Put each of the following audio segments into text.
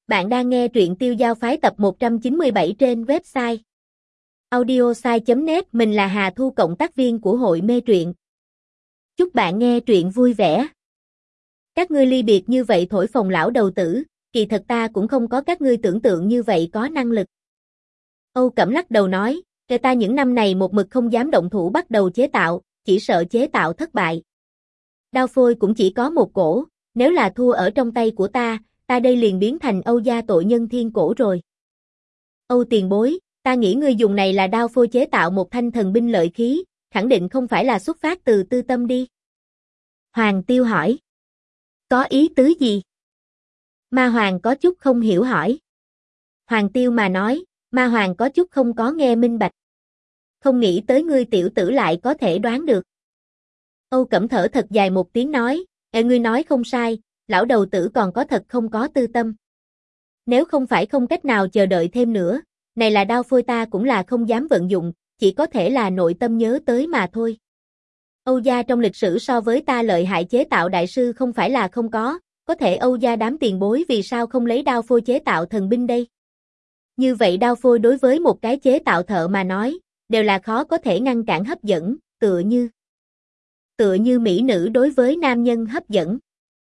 Bạn đang nghe truyện Tiêu Giao Phái tập 197 trên website audiosai.net. Mình là Hà Thu, cộng tác viên của hội mê truyện. Chúc bạn nghe truyện vui vẻ. Các ngươi ly biệt như vậy thổi phồng lão đầu tử, kỳ thật ta cũng không có các ngươi tưởng tượng như vậy có năng lực. Âu Cẩm lắc đầu nói, kể ta những năm này một mực không dám động thủ bắt đầu chế tạo, chỉ sợ chế tạo thất bại. Đao phôi cũng chỉ có một cổ, nếu là thua ở trong tay của ta đây liền biến thành Âu gia tội nhân thiên cổ rồi. Âu tiền bối, ta nghĩ ngươi dùng này là đao phôi chế tạo một thanh thần binh lợi khí, khẳng định không phải là xuất phát từ tư tâm đi. Hoàng Tiêu hỏi. Có ý tứ gì? Ma Hoàng có chút không hiểu hỏi. Hoàng Tiêu mà nói, Ma Hoàng có chút không có nghe minh bạch. Không nghĩ tới ngươi tiểu tử lại có thể đoán được. Âu Cẩm thở thật dài một tiếng nói, ngươi nói không sai, lão đầu tử còn có thật không có tư tâm. Nếu không phải không cách nào chờ đợi thêm nữa, này là đao phôi ta cũng là không dám vận dụng, chỉ có thể là nội tâm nhớ tới mà thôi. Âu gia trong lịch sử so với ta lợi hại chế tạo đại sư không phải là không có thể Âu gia đám tiền bối vì sao không lấy đao phôi chế tạo thần binh đây? Như vậy đao phôi đối với một cái chế tạo thợ mà nói, đều là khó có thể ngăn cản hấp dẫn, tựa như mỹ nữ đối với nam nhân hấp dẫn.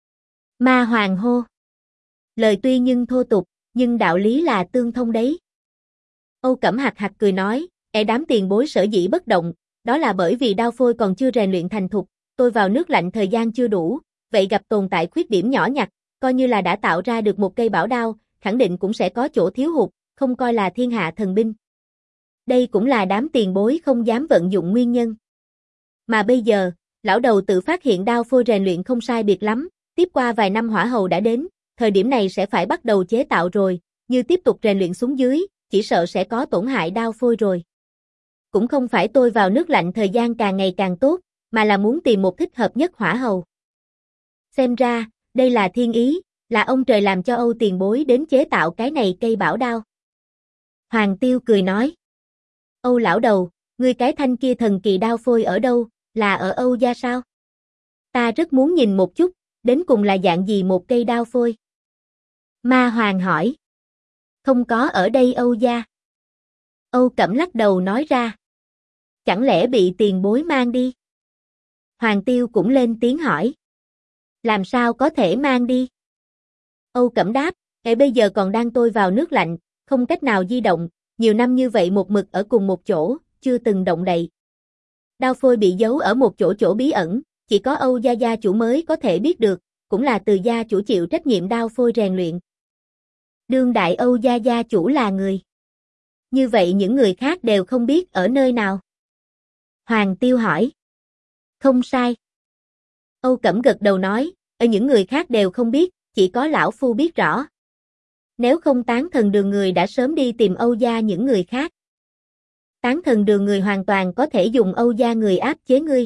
Ma Hoàng hô. Lời tuy nhưng thô tục, nhưng đạo lý là tương thông đấy. Âu Cẩm hạc hạc cười nói, đám tiền bối sở dĩ bất động, đó là bởi vì đao phôi còn chưa rèn luyện thành thục, tôi vào nước lạnh thời gian chưa đủ, vậy gặp tồn tại khuyết điểm nhỏ nhặt, coi như là đã tạo ra được một cây bảo đao, khẳng định cũng sẽ có chỗ thiếu hụt, không coi là thiên hạ thần binh. Đây cũng là đám tiền bối không dám vận dụng nguyên nhân. Mà bây giờ, lão đầu tự phát hiện đao phôi rèn luyện không sai biệt lắm, tiếp qua vài năm hỏa hầu đã đến, thời điểm này sẽ phải bắt đầu chế tạo rồi, như tiếp tục rèn luyện xuống dưới, chỉ sợ sẽ có tổn hại đao phôi rồi. Cũng không phải tôi vào nước lạnh thời gian càng ngày càng tốt, mà là muốn tìm một thích hợp nhất hỏa hầu. Xem ra, đây là thiên ý, là ông trời làm cho Âu tiền bối đến chế tạo cái này cây bảo đao. Hoàng Tiêu cười nói. Âu lão đầu, ngươi cái thanh kia thần kỳ đao phôi ở đâu, là ở Âu gia sao? Ta rất muốn nhìn một chút, đến cùng là dạng gì một cây đao phôi? Ma Hoàng hỏi. Không có ở đây Âu gia. Âu Cẩm lắc đầu nói ra. Chẳng lẽ bị tiền bối mang đi? Hoàng Tiêu cũng lên tiếng hỏi. Làm sao có thể mang đi? Âu Cẩm đáp, bây giờ còn đang tôi vào nước lạnh, không cách nào di động, nhiều năm như vậy một mực ở cùng một chỗ, chưa từng động đậy. Đao phôi bị giấu ở một chỗ bí ẩn, chỉ có Âu gia gia chủ mới có thể biết được, cũng là từ gia chủ chịu trách nhiệm đao phôi rèn luyện. Đương đại Âu gia gia chủ là người. Như vậy những người khác đều không biết ở nơi nào? Hoàng Tiêu hỏi. Không sai. Âu Cẩm gật đầu nói, ở những người khác đều không biết, chỉ có lão phu biết rõ. Nếu không Tán Thần Đường người đã sớm đi tìm Âu gia những người khác. Tán Thần Đường người hoàn toàn có thể dùng Âu gia người áp chế ngươi.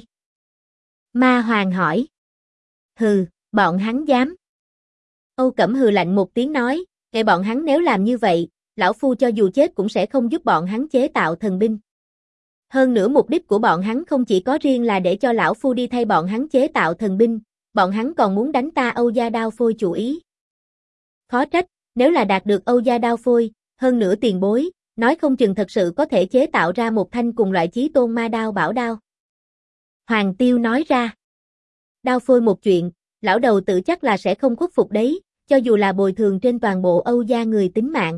Ma Hoàng hỏi. Hừ, bọn hắn dám. Âu Cẩm hừ lạnh một tiếng nói, bọn hắn nếu làm như vậy, lão phu cho dù chết cũng sẽ không giúp bọn hắn chế tạo thần binh. Hơn nữa mục đích của bọn hắn không chỉ có riêng là để cho lão phu đi thay bọn hắn chế tạo thần binh, bọn hắn còn muốn đánh ta Âu gia đao phôi chủ ý. Khó trách, nếu là đạt được Âu gia đao phôi, hơn nữa tiền bối, nói không chừng thật sự có thể chế tạo ra một thanh cùng loại chí tôn ma đao bảo đao. Hoàng Tiêu nói ra. Đao phôi một chuyện, lão đầu tự chắc là sẽ không khuất phục đấy, cho dù là bồi thường trên toàn bộ Âu gia người tính mạng.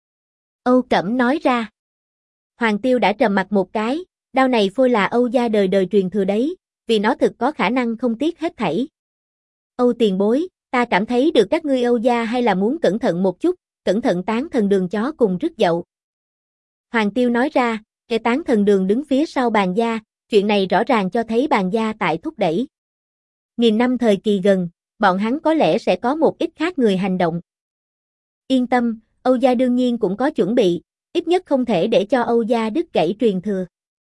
Âu Cẩm nói ra. Hoàng Tiêu đã trầm mặt một cái, đao này phôi là Âu gia đời đời truyền thừa đấy, vì nó thực có khả năng không tiếc hết thảy. Âu tiền bối, ta cảm thấy được các ngươi Âu gia hay là muốn cẩn thận một chút, cẩn thận Tán Thần Đường chó cùng rứt dậu. Hoàng Tiêu nói ra, cái Tán Thần Đường đứng phía sau Bàn gia, chuyện này rõ ràng cho thấy Bàn gia tại thúc đẩy. Nghìn năm thời kỳ gần, bọn hắn có lẽ sẽ có một ít khác người hành động. Yên tâm, Âu gia đương nhiên cũng có chuẩn bị, ít nhất không thể để cho Âu gia đứt gãy truyền thừa.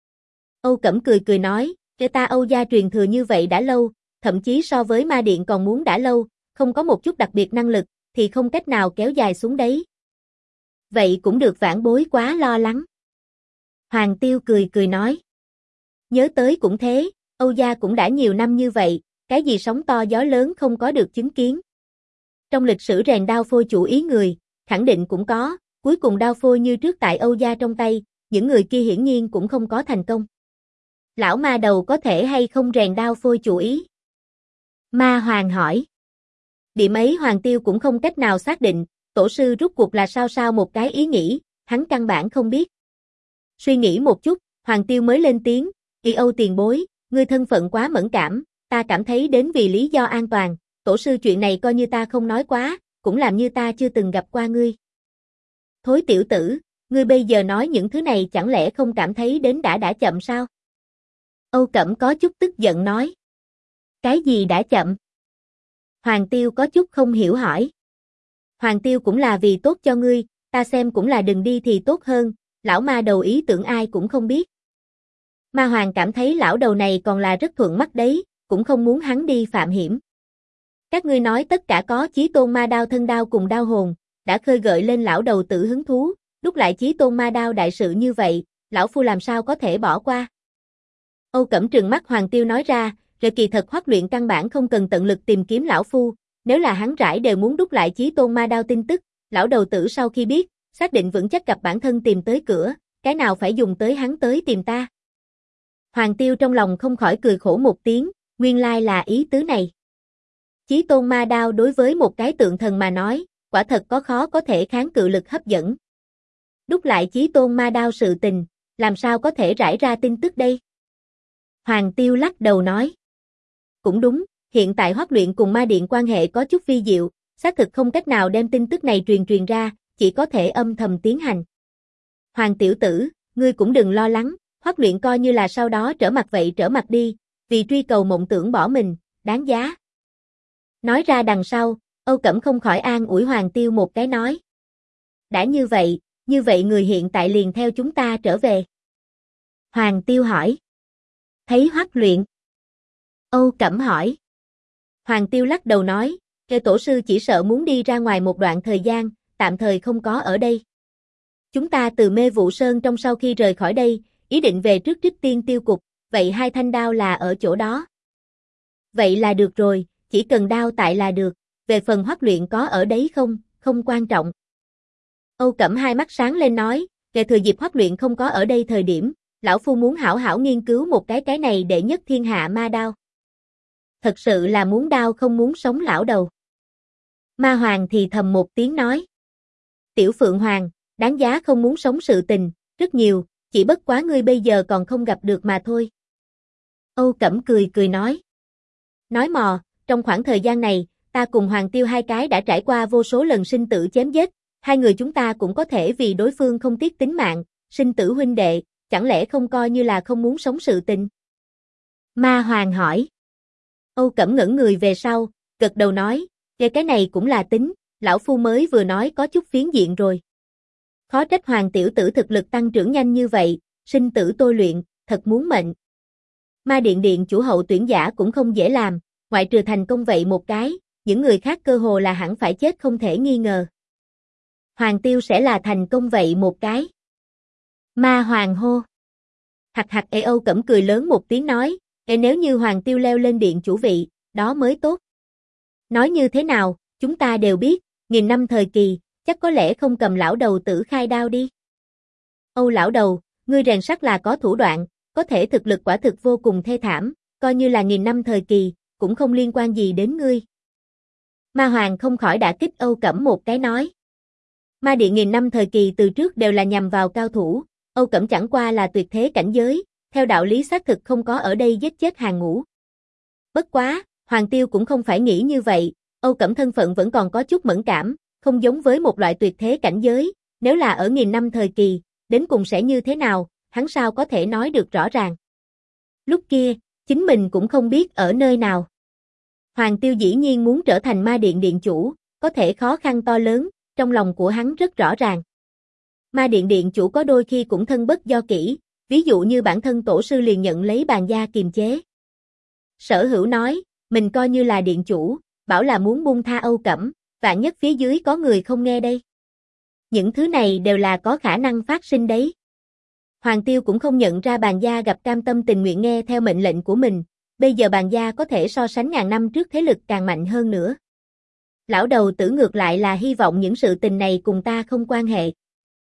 Âu Cẩm cười nói, ta Âu gia truyền thừa như vậy đã lâu, thậm chí so với Ma Điện còn muốn đã lâu, không có một chút đặc biệt năng lực, thì không cách nào kéo dài xuống đấy. Vậy cũng được vãn bối quá lo lắng. Hoàng Tiêu cười nói. Nhớ tới cũng thế, Âu gia cũng đã nhiều năm như vậy, cái gì sóng to gió lớn không có được chứng kiến. Trong lịch sử rèn đao phôi chủ ý người, khẳng định cũng có, cuối cùng đao phôi như trước tại Âu gia trong tay, những người kia hiển nhiên cũng không có thành công. Lão ma đầu có thể hay không rèn đao phôi chủ ý? Ma Hoàng hỏi. Điểm ấy Hoàng Tiêu cũng không cách nào xác định, tổ sư rút cuộc là sao một cái ý nghĩ, hắn căn bản không biết. Suy nghĩ một chút, Hoàng Tiêu mới lên tiếng, "Y Âu tiền bối, ngươi thân phận quá mẫn cảm, ta cảm thấy đến vì lý do an toàn, tổ sư chuyện này coi như ta không nói quá, cũng làm như ta chưa từng gặp qua ngươi." Thối tiểu tử, ngươi bây giờ nói những thứ này chẳng lẽ không cảm thấy đến đã chậm sao? Âu Cẩm có chút tức giận nói. Cái gì đã chậm? Hoàng Tiêu có chút không hiểu hỏi. Hoàng Tiêu cũng là vì tốt cho ngươi, ta xem cũng là đừng đi thì tốt hơn, lão ma đầu ý tưởng ai cũng không biết. Ma Hoàng cảm thấy lão đầu này còn là rất thuận mắt đấy, cũng không muốn hắn đi phạm hiểm. Các ngươi nói tất cả có Chí Tôn ma đao thân đao cùng đao hồn, đã khơi gợi lên lão đầu tử hứng thú, đúc lại Chí Tôn ma đao đại sự như vậy, lão phu làm sao có thể bỏ qua. Âu Cẩm trừng mắt Hoàng Tiêu nói ra, rồi kỳ thật Hoắc Luyện căn bản không cần tận lực tìm kiếm lão phu, nếu là hắn rải đều muốn đúc lại Chí Tôn ma đao tin tức, lão đầu tử sau khi biết, xác định vững chắc gặp bản thân tìm tới cửa, cái nào phải dùng tới hắn tới tìm ta. Hoàng Tiêu trong lòng không khỏi cười khổ một tiếng, nguyên lai là ý tứ này. Chí Tôn ma đao đối với một cái tượng thần mà nói, quả thật có khó có thể kháng cự lực hấp dẫn. Đúc lại Chí Tôn ma đao sự tình, làm sao có thể rải ra tin tức đây? Hoàng Tiêu lắc đầu nói. Cũng đúng, hiện tại Hoắc Luyện cùng ma điện quan hệ có chút vi diệu, xác thực không cách nào đem tin tức này truyền ra, chỉ có thể âm thầm tiến hành. Hoàng tiểu tử, ngươi cũng đừng lo lắng, Hoắc Luyện coi như là sau đó trở mặt vậy trở mặt đi, vì truy cầu mộng tưởng bỏ mình, đáng giá. Nói ra đằng sau, Âu Cẩm không khỏi an ủi Hoàng Tiêu một cái nói. Đã như vậy người hiện tại liền theo chúng ta trở về. Hoàng Tiêu hỏi. Thấy Hoắc Luyện? Âu Cẩm hỏi. Hoàng Tiêu lắc đầu nói, kêu tổ sư chỉ sợ muốn đi ra ngoài một đoạn thời gian, tạm thời không có ở đây. Chúng ta từ Mê Vụ Sơn trong sau khi rời khỏi đây, ý định về trước Trích Tiên Tiêu Cục, vậy hai thanh đao là ở chỗ đó. Vậy là được rồi, chỉ cần đao tại là được, về phần Hoắc Luyện có ở đấy không quan trọng. Âu Cẩm hai mắt sáng lên nói, kể thừa dịp Hoắc Luyện không có ở đây thời điểm, lão phu muốn hảo hảo nghiên cứu một cái này đệ nhất thiên hạ ma đao. Thật sự là muốn đao không muốn sống lão đầu. Ma Hoàng thì thầm một tiếng nói. Tiểu Phượng Hoàng, đáng giá không muốn sống sự tình, rất nhiều, chỉ bất quá ngươi bây giờ còn không gặp được mà thôi. Âu Cẩm cười nói. Nói mò, trong khoảng thời gian này, ta cùng Hoàng Tiêu hai cái đã trải qua vô số lần sinh tử chém giết, hai người chúng ta cũng có thể vì đối phương không tiếc tính mạng, sinh tử huynh đệ, chẳng lẽ không coi như là không muốn sống sự tình? Ma Hoàng hỏi. Âu Cẩm ngẩn người về sau, gật đầu nói, cái này cũng là tính, lão phu mới vừa nói có chút phiến diện rồi. Khó trách Hoàng tiểu tử thực lực tăng trưởng nhanh như vậy, sinh tử tôi luyện, thật muốn mệnh. Ma điện điện chủ hậu tuyển giả cũng không dễ làm, ngoại trừ thành công vậy một cái, những người khác cơ hồ là hẳn phải chết không thể nghi ngờ. Hoàng Tiêu sẽ là thành công vậy một cái. Ma Hoàng hô. Hạc Âu Cẩm cười lớn một tiếng nói, nếu như Hoàng Tiêu leo lên điện chủ vị, đó mới tốt. Nói như thế nào, chúng ta đều biết, 1000 năm thời kỳ, chắc có lẽ không cầm lão đầu tử khai đao đi. Âu lão đầu, ngươi rèn sắt là có thủ đoạn, có thể thực lực quả thực vô cùng thê thảm, coi như là 1000 năm thời kỳ, cũng không liên quan gì đến ngươi. Ma Hoàng không khỏi đả kích Âu Cẩm một cái nói. Ma điện 1000 năm thời kỳ từ trước đều là nhằm vào cao thủ, Âu Cẩm chẳng qua là tuyệt thế cảnh giới, theo đạo lý xác thực không có ở đây giết chết hàng ngũ. Bất quá, Hoàng Tiêu cũng không phải nghĩ như vậy, Âu Cẩm thân phận vẫn còn có chút mẫn cảm, không giống với một loại tuyệt thế cảnh giới, nếu là ở 1000 năm thời kỳ, đến cùng sẽ như thế nào, hắn sao có thể nói được rõ ràng. Lúc kia, chính mình cũng không biết ở nơi nào. Hoàng Tiêu dĩ nhiên muốn trở thành ma điện điện chủ, có thể khó khăn to lớn, trong lòng của hắn rất rõ ràng. Ma điện điện chủ có đôi khi cũng thân bất do kỷ, ví dụ như bản thân tổ sư liền nhận lấy bàn gia kiềm chế. Sở Hữu nói, mình coi như là điện chủ, bảo là muốn buông tha Âu Cẩm, vạn nhất phía dưới có người không nghe đây. Những thứ này đều là có khả năng phát sinh đấy. Hoàng Tiêu cũng không nhận ra bàn gia gặp cam tâm tình nguyện nghe theo mệnh lệnh của mình, bây giờ bàn gia có thể so sánh ngàn năm trước thế lực càng mạnh hơn nữa. Lão đầu tử ngược lại là hy vọng những sự tình này cùng ta không quan hệ.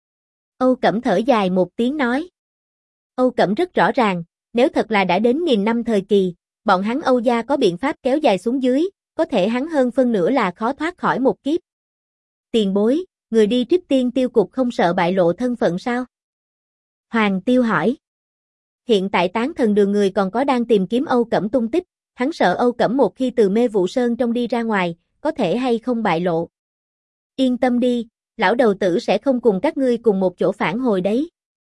Âu Cẩm thở dài một tiếng nói. Âu Cẩm rất rõ ràng, nếu thật là đã đến 1000 năm thời kỳ, bọn hắn Âu gia có biện pháp kéo dài xuống dưới, có thể hắn hơn phân nửa là khó thoát khỏi một kiếp. Tiền bối, người đi Trích Tiên Tiêu Cục không sợ bại lộ thân phận sao? Hoàng Tiêu hỏi. Hiện tại Tán Thần Đường người còn có đang tìm kiếm Âu Cẩm tung tích, hắn sợ Âu Cẩm một khi từ Mê Vụ Sơn trong đi ra ngoài, có thể hay không bại lộ. Yên tâm đi, lão đầu tử sẽ không cùng các ngươi cùng một chỗ phản hồi đấy.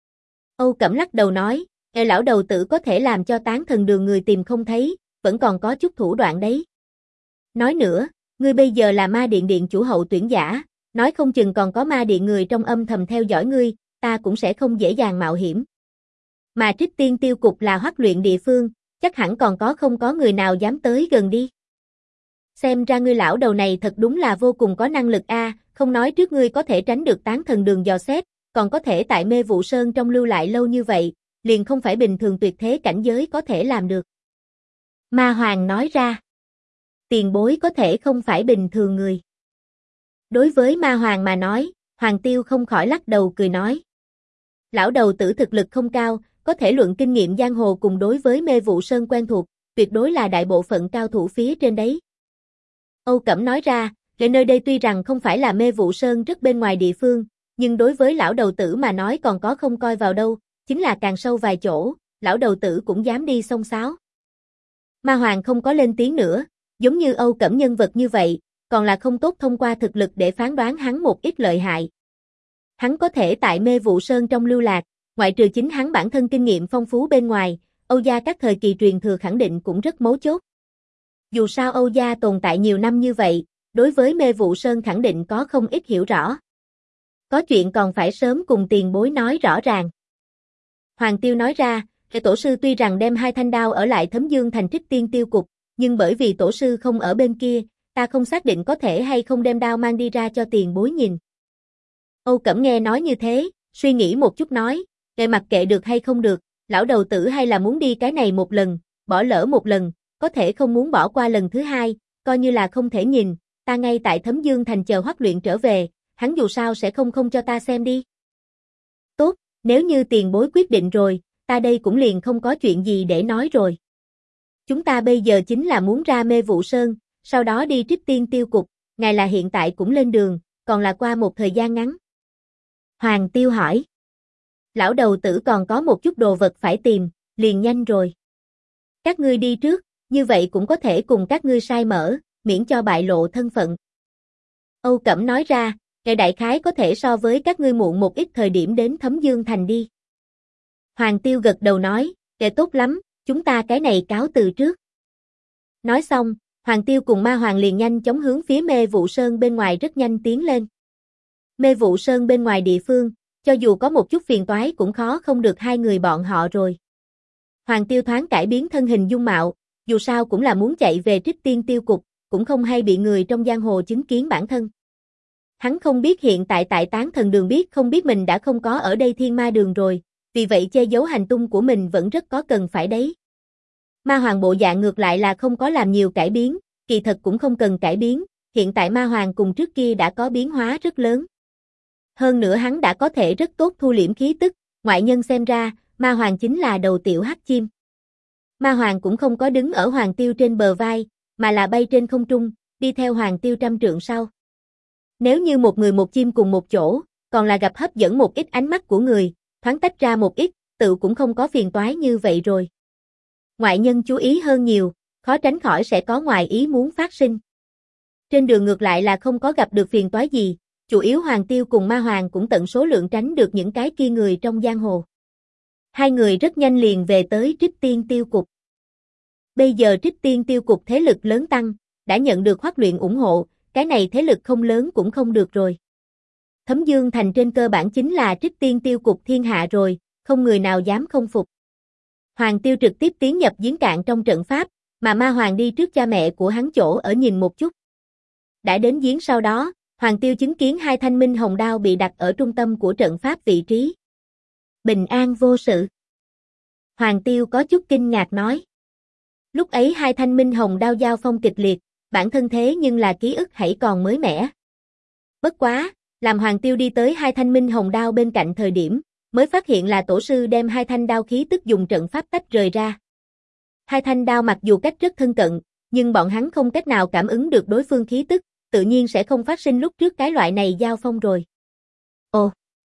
Âu Cẩm lắc đầu nói, lão đầu tử có thể làm cho Tán Thần Đường người tìm không thấy, vẫn còn có chút thủ đoạn đấy. Nói nữa, ngươi bây giờ là ma điện điện chủ hậu tuyển giả, nói không chừng còn có ma điện người trong âm thầm theo dõi ngươi, ta cũng sẽ không dễ dàng mạo hiểm. Mà Trích Tiên Tiêu Cục là huấn luyện địa phương, chắc hẳn còn không có người nào dám tới gần đi. Xem ra ngươi lão đầu này thật đúng là vô cùng có năng lực a, không nói trước ngươi có thể tránh được Tán Thần Đường dò xét, còn có thể tại Mê Vụ Sơn trong lưu lại lâu như vậy, liền không phải bình thường tuyệt thế cảnh giới có thể làm được. Ma Hoàng nói ra. Tiền bối có thể không phải bình thường người. Đối với Ma Hoàng mà nói, Hoàng Tiêu không khỏi lắc đầu cười nói. Lão đầu tử thực lực không cao, có thể luận kinh nghiệm giang hồ cùng đối với Mê Vụ Sơn quen thuộc, tuyệt đối là đại bộ phận cao thủ phía trên đấy. Âu Cẩm nói ra, nơi đây tuy rằng không phải là Mê Vụ Sơn rất bên ngoài địa phương, nhưng đối với lão đầu tử mà nói còn có không coi vào đâu, chính là càng sâu vài chỗ, lão đầu tử cũng dám đi xông xáo. Ma Hoàng không có lên tiếng nữa, giống như Âu Cẩm nhân vật như vậy, còn là không tốt thông qua thực lực để phán đoán hắn một ít lợi hại. Hắn có thể tại Mê Vụ Sơn trong lưu lạc, ngoại trừ chính hắn bản thân kinh nghiệm phong phú bên ngoài, Âu gia các thời kỳ truyền thừa khẳng định cũng rất mấu chốt. Dù sao Âu gia tồn tại nhiều năm như vậy, đối với Mê Vụ Sơn khẳng định có không ít hiểu rõ. Có chuyện còn phải sớm cùng tiền bối nói rõ ràng. Hoàng Tiêu nói ra, tổ sư tuy rằng đem 2 thanh đao ở lại Thấm Dương thành Trích Tiên Tiêu Cục, nhưng bởi vì tổ sư không ở bên kia, ta không xác định có thể hay không đem đao mang đi ra cho tiền bối nhìn. Âu Cẩm nghe nói như thế, suy nghĩ một chút nói, mặc kệ được hay không được, lão đầu tử hay là muốn đi cái này một lần, bỏ lỡ một lần, có thể không muốn bỏ qua lần thứ hai, coi như là không thể nhìn, ta ngay tại Thấm Dương thành chờ huấn luyện trở về, hắn dù sao sẽ không cho ta xem đi. Tốt, nếu như tiền bối quyết định rồi, ta đây cũng liền không có chuyện gì để nói rồi. Chúng ta bây giờ chính là muốn ra Mê Vụ Sơn, sau đó đi Trích Tiên Tiêu Cục, ngài là hiện tại cũng lên đường, còn là qua một thời gian ngắn. Hoàng Tiêu hỏi. Lão đầu tử còn có một chút đồ vật phải tìm, liền nhanh rồi. Các ngươi đi trước, như vậy cũng có thể cùng các ngươi sai mở, miễn cho bại lộ thân phận. Âu Cẩm nói ra, ngài đại khái có thể so với các ngươi muộn một ít thời điểm đến Thấm Dương thành đi. Hoàng Tiêu gật đầu nói, tốt lắm, chúng ta cái này cáo từ trước. Nói xong, Hoàng Tiêu cùng Ma Hoàng liền nhanh chóng hướng phía Mê Vụ Sơn bên ngoài rất nhanh tiến lên. Mê Vụ Sơn bên ngoài địa phương, cho dù có một chút phiền toái cũng khó không được hai người bọn họ rồi. Hoàng Tiêu thoáng cải biến thân hình dung mạo, dù sao cũng là muốn chạy về Trích Tiên Tiêu Cục, cũng không hay bị người trong giang hồ chứng kiến bản thân. Hắn không biết hiện tại Tán Thần Đường biết không biết mình đã không có ở đây Thiên Ma Đường rồi, vì vậy che giấu hành tung của mình vẫn rất có cần phải đấy. Ma Hoàng bộ dạng ngược lại là không có làm nhiều cải biến, kỳ thật cũng không cần cải biến, hiện tại Ma Hoàng cùng trước kia đã có biến hóa rất lớn. Hơn nữa hắn đã có thể rất tốt thu liễm khí tức, ngoại nhân xem ra, Ma Hoàng chính là đầu tiểu hắc chim. Ma Hoàng cũng không có đứng ở Hoàng Tiêu trên bờ vai, mà là bay trên không trung, đi theo Hoàng Tiêu 100 trượng sau. Nếu như một người một chim cùng một chỗ, còn là gặp hấp dẫn một ít ánh mắt của người, thoáng tách ra một ít, tự cũng không có phiền toái như vậy rồi. Ngoại nhân chú ý hơn nhiều, khó tránh khỏi sẽ có ngoài ý muốn phát sinh. Trên đường ngược lại là không có gặp được phiền toái gì, chủ yếu Hoàng Tiêu cùng Ma Hoàng cũng tận số lượng tránh được những cái kia người trong giang hồ. Hai người rất nhanh liền về tới Trích Tiên Tiêu Cục. Bây giờ Trích Tiên Tiêu Cục thế lực lớn tăng, đã nhận được huấn luyện ủng hộ, cái này thế lực không lớn cũng không được rồi. Thấm Dương thành trên cơ bản chính là Trích Tiên Tiêu Cục thiên hạ rồi, không người nào dám không phục. Hoàng Tiêu trực tiếp tiến nhập giếng cạn trong trận pháp, mà Ma Hoàng đi trước cha mẹ của hắn chỗ ở nhìn một chút. Đã đến giếng sau đó, Hoàng Tiêu chứng kiến 2 thanh minh hồng đao bị đặt ở trung tâm của trận pháp vị trí. Bình an vô sự. Hoàng Tiêu có chút kinh ngạc nói. Lúc ấy 2 thanh minh hồng đao giao phong kịch liệt, bản thân thế nhưng là ký ức hãy còn mới mẻ. Bất quá, làm Hoàng Tiêu đi tới hai thanh minh hồng đao bên cạnh thời điểm, mới phát hiện là tổ sư đem hai thanh đao khí tức dùng trận pháp tách rời ra. Hai thanh đao mặc dù cách rất thân cận, nhưng bọn hắn không cách nào cảm ứng được đối phương khí tức, tự nhiên sẽ không phát sinh lúc trước cái loại này giao phong rồi. Ồ!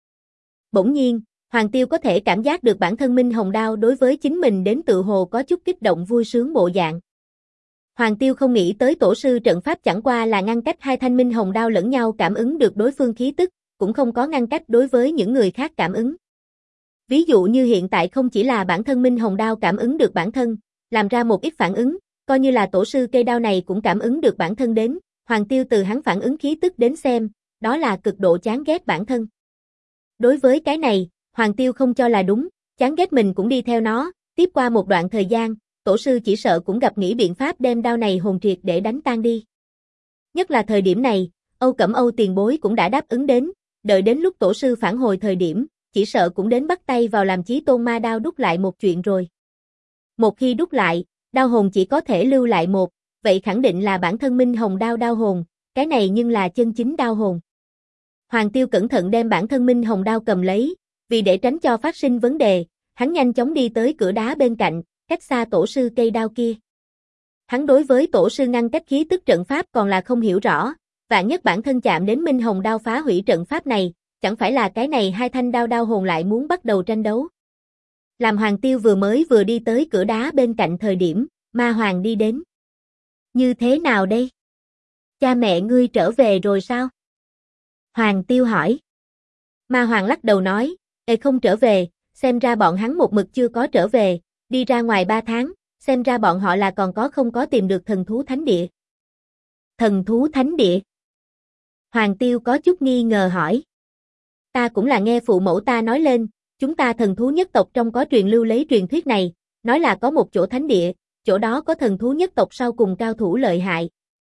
Bỗng nhiên, Hoàng Tiêu có thể cảm giác được bản thân minh hồng đao đối với chính mình đến tự hồ có chút kích động vui sướng bộ dạng. Hoàng Tiêu không nghĩ tới tổ sư trận pháp chẳng qua là ngăn cách hai thanh minh hồng đao lẫn nhau cảm ứng được đối phương khí tức, cũng không có ngăn cách đối với những người khác cảm ứng. Ví dụ như hiện tại không chỉ là bản thân minh hồng đao cảm ứng được bản thân, làm ra một ít phản ứng, coi như là tổ sư cây đao này cũng cảm ứng được bản thân đến, Hoàng Tiêu từ hắn phản ứng khí tức đến xem, đó là cực độ chán ghét bản thân. Đối với cái này, Hoàng Tiêu không cho là đúng, chán ghét mình cũng đi theo nó, tiếp qua một đoạn thời gian, tổ sư chỉ sợ cũng gặp nghĩ biện pháp đem đao này hồn triệt để đánh tan đi. Nhất là thời điểm này, Âu Cẩm Âu tiền bối cũng đã đáp ứng đến, đợi đến lúc tổ sư phản hồi thời điểm, chỉ sợ cũng đến bắt tay vào làm chí tôn ma đao đúc lại một chuyện rồi. Một khi đúc lại, đao hồn chỉ có thể lưu lại một, vậy khẳng định là bản thân minh hồng đao đao hồn, cái này nhưng là chân chính đao hồn. Hoàng Tiêu cẩn thận đem bản thân minh hồng đao cầm lấy, vì để tránh cho phát sinh vấn đề, hắn nhanh chóng đi tới cửa đá bên cạnh, cách xa tổ sư cây đao kia. Hắn đối với tổ sư ngăn cách khí tức trận pháp còn là không hiểu rõ, vạn nhất bản thân chạm đến minh hồng đao phá hủy trận pháp này, chẳng phải là cái này hai thanh đao đao hồn lại muốn bắt đầu tranh đấu. Làm Hoàng Tiêu vừa đi tới cửa đá bên cạnh thời điểm, Ma Hoàng đi đến. Như thế nào đây? Cha mẹ ngươi trở về rồi sao? Hoàng Tiêu hỏi. Ma Hoàng lắc đầu nói, không trở về, xem ra bọn hắn một mực chưa có trở về, đi ra ngoài 3 tháng, xem ra bọn họ là còn không có tìm được thần thú thánh địa. Thần thú thánh địa? Hoàng Tiêu có chút nghi ngờ hỏi. Ta cũng là nghe phụ mẫu ta nói lên, chúng ta thần thú nhất tộc trong có truyền lưu lấy truyền thuyết này, nói là có một chỗ thánh địa, chỗ đó có thần thú nhất tộc sau cùng cao thủ lợi hại.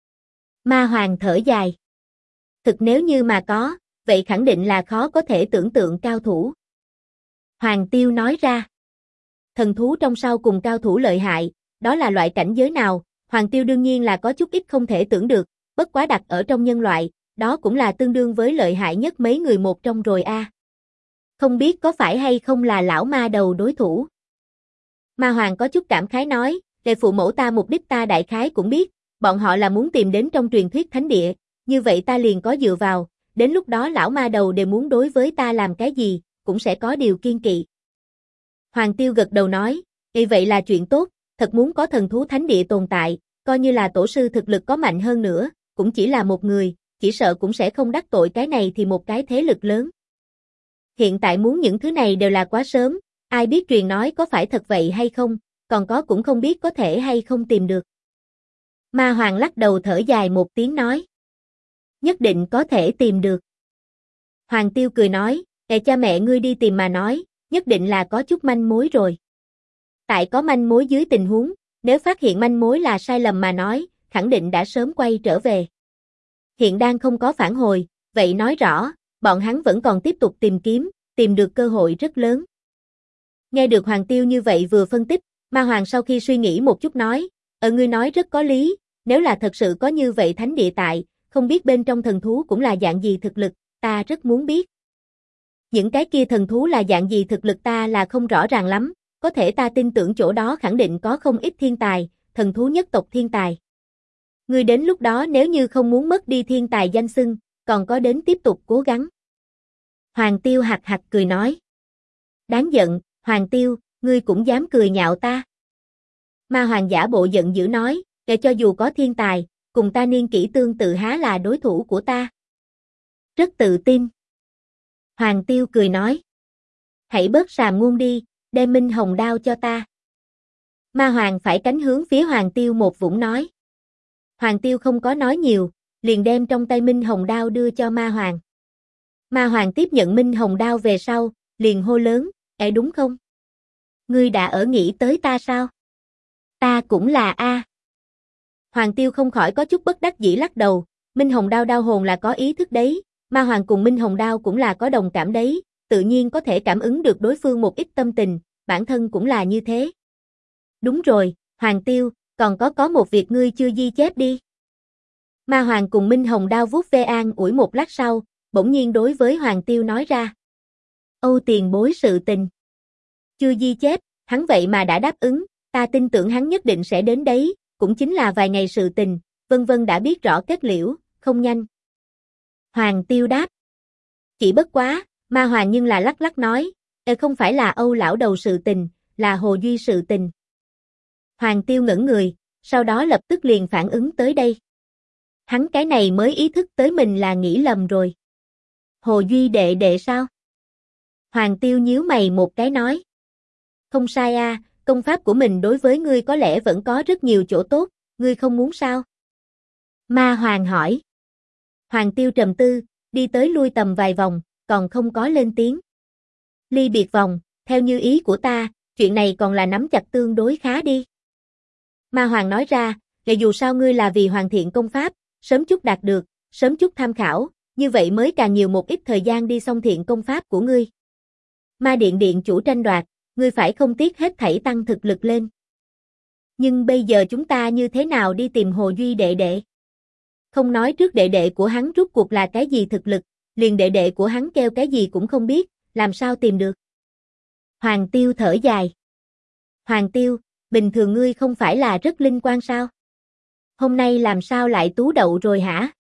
Ma Hoàng thở dài. Thực nếu như mà có, vậy khẳng định là khó có thể tưởng tượng cao thủ. Hoàng Tiêu nói ra. Thần thú trong sau cùng cao thủ lợi hại, đó là loại cảnh giới nào, Hoàng Tiêu đương nhiên là có chút ít không thể tưởng được, bất quá đặt ở trong nhân loại, đó cũng là tương đương với lợi hại nhất mấy người một trong rồi a. Không biết có phải hay không là lão ma đầu đối thủ. Ma Hoàng có chút cảm khái nói, về phụ mẫu ta mục đích ta đại khái cũng biết, bọn họ là muốn tìm đến trong truyền thuyết thánh địa, như vậy ta liền có dựa vào, đến lúc đó lão ma đầu đều muốn đối với ta làm cái gì, cũng sẽ có điều kiên kỵ. Hoàng Tiêu gật đầu nói, vậy là chuyện tốt, thật muốn có thần thú thánh địa tồn tại, coi như là tổ sư thực lực có mạnh hơn nữa, cũng chỉ là một người, chỉ sợ cũng sẽ không đắc tội cái này thì một cái thế lực lớn. Hiện tại muốn những thứ này đều là quá sớm, ai biết truyền nói có phải thật vậy hay không, còn có cũng không biết có thể hay không tìm được. Ma Hoàng lắc đầu thở dài một tiếng nói. Nhất định có thể tìm được. Hoàng Tiêu cười nói, cha mẹ ngươi đi tìm mà nói, nhất định là có chút manh mối rồi. Tại có manh mối dưới tình huống, nếu phát hiện manh mối là sai lầm mà nói, khẳng định đã sớm quay trở về. Hiện đang không có phản hồi, vậy nói rõ, bọn hắn vẫn còn tiếp tục tìm kiếm, tìm được cơ hội rất lớn. Nghe được Hoàng Tiêu như vậy vừa phân tích, Ma Hoàng sau khi suy nghĩ một chút nói, ngươi nói rất có lý, nếu là thật sự có như vậy thánh địa tại, không biết bên trong thần thú cũng là dạng gì thực lực, ta rất muốn biết. Những cái kia thần thú là dạng gì thực lực ta là không rõ ràng lắm, có thể ta tin tưởng chỗ đó khẳng định có không ít thiên tài, thần thú nhất tộc thiên tài. Ngươi đến lúc đó nếu như không muốn mất đi thiên tài danh xưng, còn có đến tiếp tục cố gắng. Hoàng Tiêu hạc hạc cười nói. Đáng giận, Hoàng Tiêu, ngươi cũng dám cười nhạo ta. Ma Hoàng giả bộ giận dữ nói, để cho dù có thiên tài, cùng ta niên kỷ tương tự há là đối thủ của ta. Rất tự tin. Hoàng Tiêu cười nói. Hãy bớt sàm ngôn đi, đem minh hồng đao cho ta. Ma Hoàng phải cánh hướng phía Hoàng Tiêu một vũng nói. Hoàng Tiêu không có nói nhiều, liền đem trong tay minh hồng đao đưa cho Ma Hoàng. Ma Hoàng tiếp nhận minh hồng đao về sau, liền hô lớn, đúng không? Ngươi đã ở nghĩ tới ta sao? Ta cũng là a. Hoàng Tiêu không khỏi có chút bất đắc dĩ lắc đầu, minh hồng đao đao hồn là có ý thức đấy, Ma Hoàng cùng minh hồng đao cũng là có đồng cảm đấy, tự nhiên có thể cảm ứng được đối phương một ít tâm tình, bản thân cũng là như thế. Đúng rồi, Hoàng Tiêu, còn có một việc ngươi chưa ghi chép đi. Ma Hoàng cùng Minh Hồng Đao vuốt ve an ủi một lát sau, bỗng nhiên đối với Hoàng Tiêu nói ra. Âu tiền bối sự tình. Chưa ghi chép, hắn vậy mà đã đáp ứng, ta tin tưởng hắn nhất định sẽ đến đấy, cũng chính là vài ngày sự tình, vân vân đã biết rõ kết liễu, không nhanh. Hoàng Tiêu đáp. Chỉ bất quá, Ma Hoàng nhưng là lắc lắc nói, không phải là Âu lão đầu sự tình, là Hồ Duy sự tình. Hoàng Tiêu ngẩn người, sau đó lập tức liền phản ứng tới đây. Hắn cái này mới ý thức tới mình là nghĩ lầm rồi. Hồ Duy đệ đệ sao? Hoàng Tiêu nhíu mày một cái nói. Không sai a, công pháp của mình đối với ngươi có lẽ vẫn có rất nhiều chỗ tốt, ngươi không muốn sao? Ma Hoàng hỏi. Hoàng Tiêu trầm tư, đi tới lui tầm vài vòng, còn không có lên tiếng. Ly biệt vòng, theo như ý của ta, chuyện này còn là nắm chặt tương đối khá đi. Ma Hoàng nói ra, dù sao ngươi là vì hoàn thiện công pháp, sớm chút đạt được, sớm chút tham khảo, như vậy mới càng nhiều một ít thời gian đi xong thiện công pháp của ngươi. Ma Điện điện chủ tranh đoạt, ngươi phải không tiếc hết thảy tăng thực lực lên. Nhưng bây giờ chúng ta như thế nào đi tìm Hồ Duy đệ đệ? Không nói trước đệ đệ của hắn rút cuộc là cái gì thực lực, liền đệ đệ của hắn kêu cái gì cũng không biết, làm sao tìm được? Hoàng Tiêu thở dài. Hoàng Tiêu, bình thường ngươi không phải là rất linh quan sao? Hôm nay làm sao lại tú đậu rồi hả?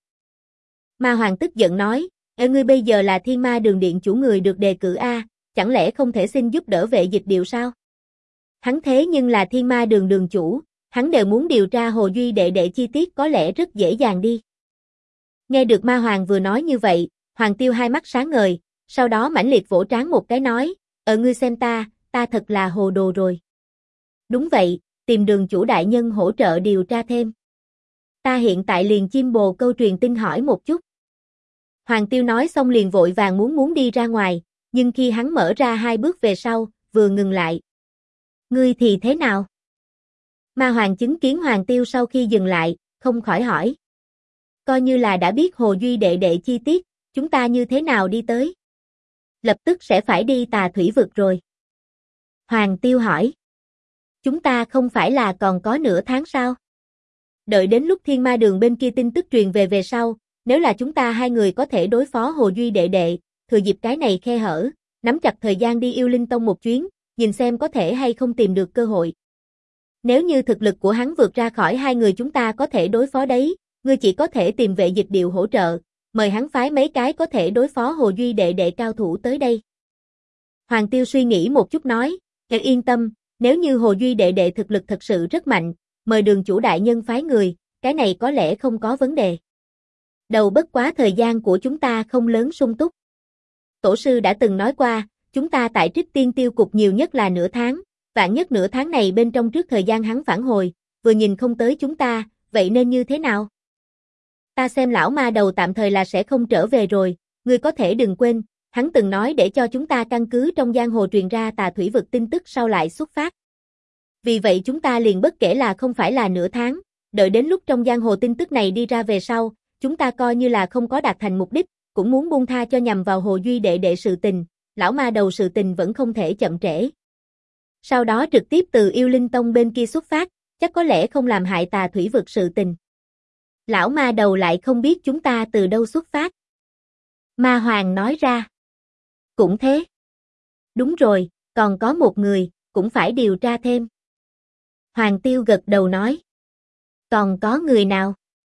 Ma Hoàng tức giận nói, ngươi bây giờ là Thiên Ma Đường điện chủ người được đề cử a, chẳng lẽ không thể xin giúp đỡ Vệ Dịch Điệu sao? Hắn thế nhưng là Thiên Ma Đường đường chủ, hắn đều muốn điều tra Hồ Duy đệ đệ chi tiết có lẽ rất dễ dàng đi. Nghe được Ma Hoàng vừa nói như vậy, Hoàng Tiêu hai mắt sáng ngời, sau đó mãnh liệt vỗ trán một cái nói, ngươi xem ta thật là hồ đồ rồi. Đúng vậy, tìm đường chủ đại nhân hỗ trợ điều tra thêm. Ta hiện tại liền chim bồ câu truyền tin hỏi một chút. Hoàng Tiêu nói xong liền vội vàng muốn đi ra ngoài, nhưng khi hắn mở ra hai bước về sau, vừa ngừng lại. Ngươi thì thế nào? Ma Hoàng chứng kiến Hoàng Tiêu sau khi dừng lại, không khỏi hỏi. Coi như là đã biết Hồ Duy đệ đệ chi tiết, chúng ta như thế nào đi tới? Lập tức sẽ phải đi Tà Thủy Vực rồi. Hoàng Tiêu hỏi. Chúng ta không phải là còn có nửa tháng sao? Đợi đến lúc Thiên Ma Đường bên kia tin tức truyền về sau, nếu là chúng ta hai người có thể đối phó Hồ Duy đệ đệ, thừa dịp cái này khe hở, nắm chặt thời gian đi Yêu Linh Tông một chuyến, nhìn xem có thể hay không tìm được cơ hội. Nếu như thực lực của hắn vượt ra khỏi hai người chúng ta có thể đối phó đấy, ngươi chỉ có thể tìm Vệ Dịch Điệu hỗ trợ, mời hắn phái mấy cái có thể đối phó Hồ Duy đệ đệ cao thủ tới đây. Hoàng Tiêu suy nghĩ một chút nói, yên tâm, nếu như Hồ Duy đệ đệ thực lực thật sự rất mạnh, mời đường chủ đại nhân phái người, cái này có lẽ không có vấn đề. Đầu bất quá thời gian của chúng ta không lớn sung túc. Tổ sư đã từng nói qua, chúng ta tại Trích Tiên tiêu cục nhiều nhất là nửa tháng, vạn nhất nửa tháng này bên trong trước thời gian hắn phản hồi, vừa nhìn không tới chúng ta, vậy nên như thế nào? Ta xem lão ma đầu tạm thời là sẽ không trở về rồi, ngươi có thể đừng quên, hắn từng nói để cho chúng ta căn cứ trong giang hồ truyền ra Tà Thủy Vực tin tức sau lại xuất phát. Vì vậy chúng ta liền bất kể là không phải là nửa tháng, đợi đến lúc trong giang hồ tin tức này đi ra về sau, chúng ta coi như là không có đạt thành mục đích, cũng muốn buông tha cho nhằm vào Hồ Duy đệ đệ sự tình, lão ma đầu sự tình vẫn không thể chậm trễ. Sau đó trực tiếp từ Yêu Linh Tông bên kia xuất phát, chắc có lẽ không làm hại Tà Thủy Vực sự tình. Lão ma đầu lại không biết chúng ta từ đâu xuất phát. Ma Hoàng nói ra. Cũng thế. Đúng rồi, còn có một người, cũng phải điều tra thêm. Hoàng Tiêu gật đầu nói. Còn có người nào?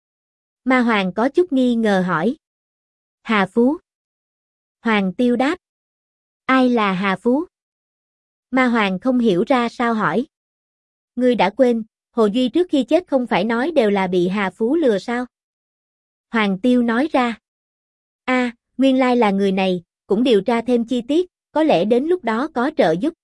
Ma Hoàng có chút nghi ngờ hỏi. Hà Phú. Hoàng Tiêu đáp. Ai là Hà Phú? Ma Hoàng không hiểu ra sao hỏi. Ngươi đã quên, Hồ Duy trước khi chết không phải nói đều là bị Hà Phú lừa sao? Hoàng Tiêu nói ra. Nguyên lai là người này, cũng điều tra thêm chi tiết, có lẽ đến lúc đó có trợ giúp.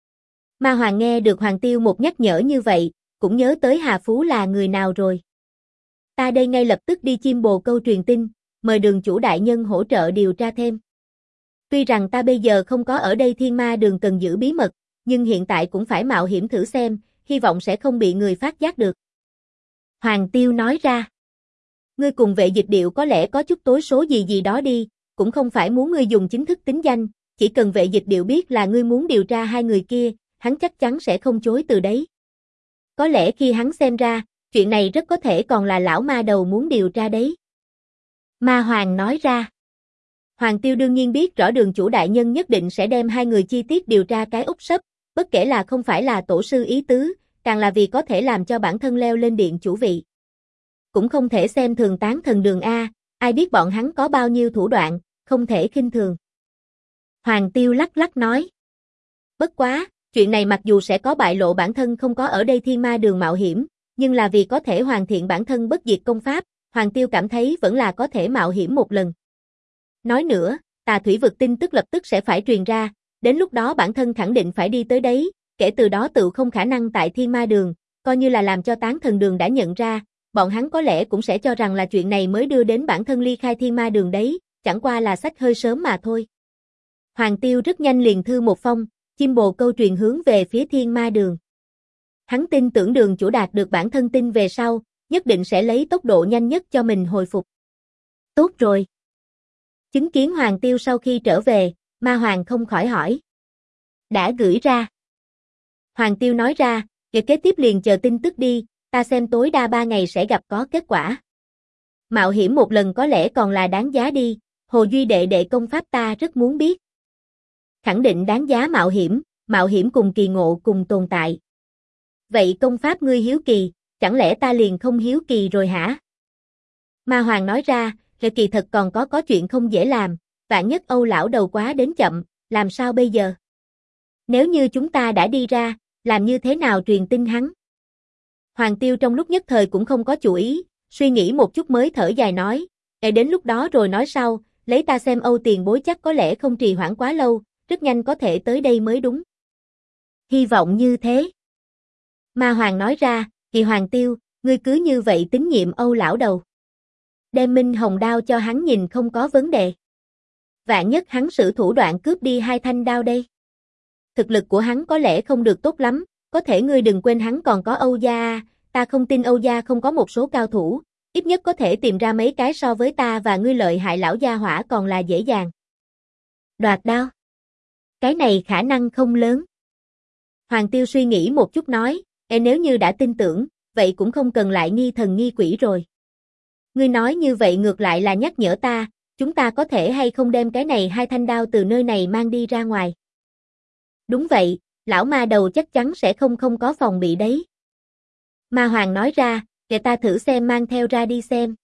Ma Hoàng nghe được Hoàng Tiêu một nhắc nhở như vậy, cũng nhớ tới Hà Phú là người nào rồi. Ta đây ngay lập tức đi chim bồ câu truyền tin, mời đường chủ đại nhân hỗ trợ điều tra thêm. Tuy rằng ta bây giờ không có ở đây Thiên Ma Đường cần giữ bí mật, nhưng hiện tại cũng phải mạo hiểm thử xem, hy vọng sẽ không bị người phát giác được. Hoàng Tiêu nói ra. Ngươi cùng Vệ Dịch Điệu có lẽ có chút tối số gì đó đi, cũng không phải muốn ngươi dùng chính thức tính danh, chỉ cần Vệ Dịch Điệu biết là ngươi muốn điều tra hai người kia, hắn chắc chắn sẽ không chối từ đấy. Có lẽ khi hắn xem ra, chuyện này rất có thể còn là lão ma đầu muốn điều tra đấy. Ma Hoàng nói ra. Hoàng Tiêu đương nhiên biết rõ đường chủ đại nhân nhất định sẽ đem hai người chi tiết điều tra cái úp sấp, bất kể là không phải là tổ sư ý tứ, càng là vì có thể làm cho bản thân leo lên điện chủ vị. Cũng không thể xem thường Tán Thần Đường a, ai biết bọn hắn có bao nhiêu thủ đoạn, không thể khinh thường. Hoàng Tiêu lắc lắc nói. Bất quá, chuyện này mặc dù sẽ có bại lộ bản thân không có ở đây Thiên Ma Đường mạo hiểm, nhưng là vì có thể hoàn thiện bản thân bất diệt công pháp, Hoàng Tiêu cảm thấy vẫn là có thể mạo hiểm một lần. Nói nữa, Tà Thủy Vực tin tức lập tức sẽ phải truyền ra, đến lúc đó bản thân khẳng định phải đi tới đấy, kể từ đó tự không khả năng tại Thiên Ma Đường, coi như là làm cho Tán Thần Đường đã nhận ra, bọn hắn có lẽ cũng sẽ cho rằng là chuyện này mới đưa đến bản thân ly khai Thiên Ma Đường đấy, chẳng qua là sách hơi sớm mà thôi. Hoàng Tiêu rất nhanh liền thư một phong, chim bồ câu truyền hướng về phía Thiên Ma Đường. Hắn tin tưởng đường chủ đạt được bản thân tin về sau, nhất định sẽ lấy tốc độ nhanh nhất cho mình hồi phục. Tốt rồi. Chứng kiến Hoàng Tiêu sau khi trở về, Ma Hoàng không khỏi hỏi. Đã gửi ra. Hoàng Tiêu nói ra, việc kế tiếp liền chờ tin tức đi, ta xem tối đa 3 ngày sẽ gặp có kết quả. Mạo hiểm một lần có lẽ còn là đáng giá đi, Hồ Duy đệ đệ công pháp ta rất muốn biết. Khẳng định đáng giá mạo hiểm cùng kỳ ngộ cùng tồn tại. Vậy công pháp ngươi hiếu kỳ, chẳng lẽ ta liền không hiếu kỳ rồi hả? Ma Hoàng nói ra, kỳ thật còn có chuyện không dễ làm, vạn nhất Âu lão đầu quá đến chậm, làm sao bây giờ? Nếu như chúng ta đã đi ra, làm như thế nào truyền tin hắn? Hoàng Tiêu trong lúc nhất thời cũng không có chủ ý, suy nghĩ một chút mới thở dài nói, đến lúc đó rồi nói sau, lấy ta xem Âu tiền bối chắc có lẽ không trì hoãn quá lâu, rất nhanh có thể tới đây mới đúng. Hy vọng như thế. Ma Hoàng nói ra, thì Hoàng Tiêu, ngươi cứ như vậy tín nhiệm Âu lão đầu. Đem Minh Hồng đao cho hắn nhìn không có vấn đề. Vạn nhất hắn sử thủ đoạn cướp đi 2 thanh đao đây. Thực lực của hắn có lẽ không được tốt lắm, có thể ngươi đừng quên hắn còn có Âu gia, ta không tin Âu gia không có một số cao thủ, ít nhất có thể tìm ra mấy cái so với ta và ngươi lợi hại lão gia hỏa còn là dễ dàng. Đoạt đao. Cái này khả năng không lớn. Hoàng Tiêu suy nghĩ một chút nói, nếu như đã tin tưởng, vậy cũng không cần lại nghi thần nghi quỷ rồi. Ngươi nói như vậy ngược lại là nhắc nhở ta, chúng ta có thể hay không đem cái này 2 thanh đao từ nơi này mang đi ra ngoài. Đúng vậy, lão ma đầu chắc chắn sẽ không có phòng bị đấy. Ma Hoàng nói ra, để ta thử xem mang theo ra đi xem.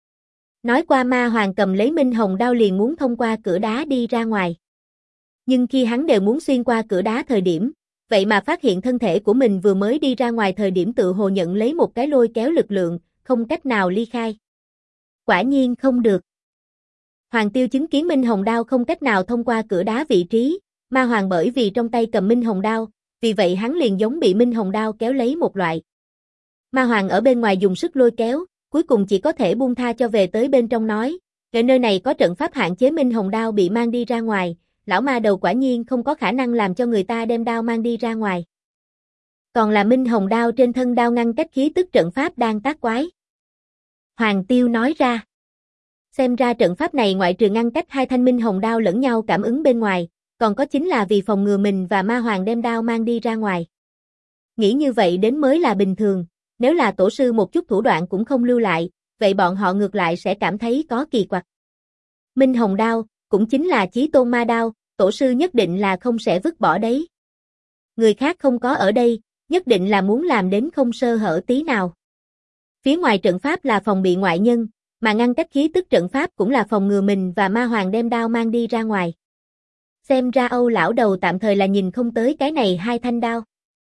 Nói qua Ma Hoàng cầm lấy Minh Hồng đao liền muốn thông qua cửa đá đi ra ngoài. Nhưng khi hắn đều muốn xuyên qua cửa đá thời điểm, vậy mà phát hiện thân thể của mình vừa mới đi ra ngoài thời điểm tự hồ nhận lấy một cái lôi kéo lực lượng, không cách nào ly khai. Quả nhiên không được. Hoàng Tiêu chứng kiến Minh Hồng đao không cách nào thông qua cửa đá vị trí, Ma Hoàng bởi vì trong tay cầm Minh Hồng đao, vì vậy hắn liền giống bị Minh Hồng đao kéo lấy một loại. Ma Hoàng ở bên ngoài dùng sức lôi kéo, cuối cùng chỉ có thể buông tha cho về tới bên trong nói, ở nơi này có trận pháp hạn chế Minh Hồng đao bị mang đi ra ngoài, lão ma đầu quả nhiên không có khả năng làm cho người ta đem đao mang đi ra ngoài. Còn là Minh Hồng đao trên thân đao ngăn cách khí tức trận pháp đang tác quái. Hoàng Tiêu nói ra. Xem ra trận pháp này ngoại trừ ngăn cách 2 thanh Minh Hồng đao lẫn nhau cảm ứng bên ngoài, còn có chính là vì phòng ngừa mình và Ma Hoàng đem đao mang đi ra ngoài. Nghĩ như vậy đến mới là bình thường, nếu là tổ sư một chút thủ đoạn cũng không lưu lại, vậy bọn họ ngược lại sẽ cảm thấy có kỳ quặc. Minh Hồng đao, cũng chính là Chí Tôn Ma đao, tổ sư nhất định là không sẽ vứt bỏ đấy. Người khác không có ở đây, nhất định là muốn làm đến không sơ hở tí nào. Phía ngoài trận pháp là phòng bị ngoại nhân, mà ngăn cách khí tức trận pháp cũng là phòng ngừa mình và Ma Hoàng đem đao mang đi ra ngoài. Xem ra Âu lão đầu tạm thời là nhìn không tới cái này 2 thanh đao.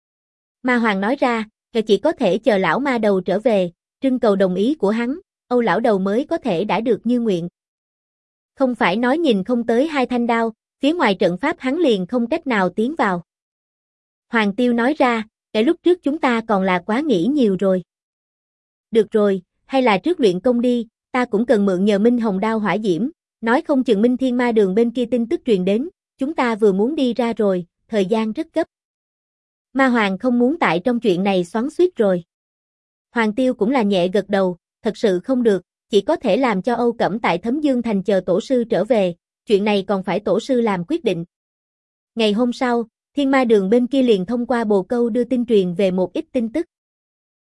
Ma Hoàng nói ra, chỉ có thể chờ lão ma đầu trở về, trưng cầu đồng ý của hắn, Âu lão đầu mới có thể đã được như nguyện. Không phải nói nhìn không tới 2 thanh đao, phía ngoài trận pháp hắn liền không cách nào tiến vào. Hoàng Tiêu nói ra, cái lúc trước chúng ta còn là quá nghĩ nhiều rồi. Được rồi, hay là trước luyện công đi, ta cũng cần mượn nhờ Minh Hồng đao hỏa diễm, nói không chừng Minh Thiên Ma Đường bên kia tin tức truyền đến, chúng ta vừa muốn đi ra rồi, thời gian rất gấp. Ma Hoàng không muốn tại trong chuyện này xoắn xuýt rồi. Hoàng Tiêu cũng là nhẹ gật đầu, thật sự không được, chỉ có thể làm cho Âu Cẩm tại Thấm Dương Thành chờ tổ sư trở về, chuyện này còn phải tổ sư làm quyết định. Ngày hôm sau, Thiên Ma Đường bên kia liền thông qua bồ câu đưa tin truyền về một ít tin tức.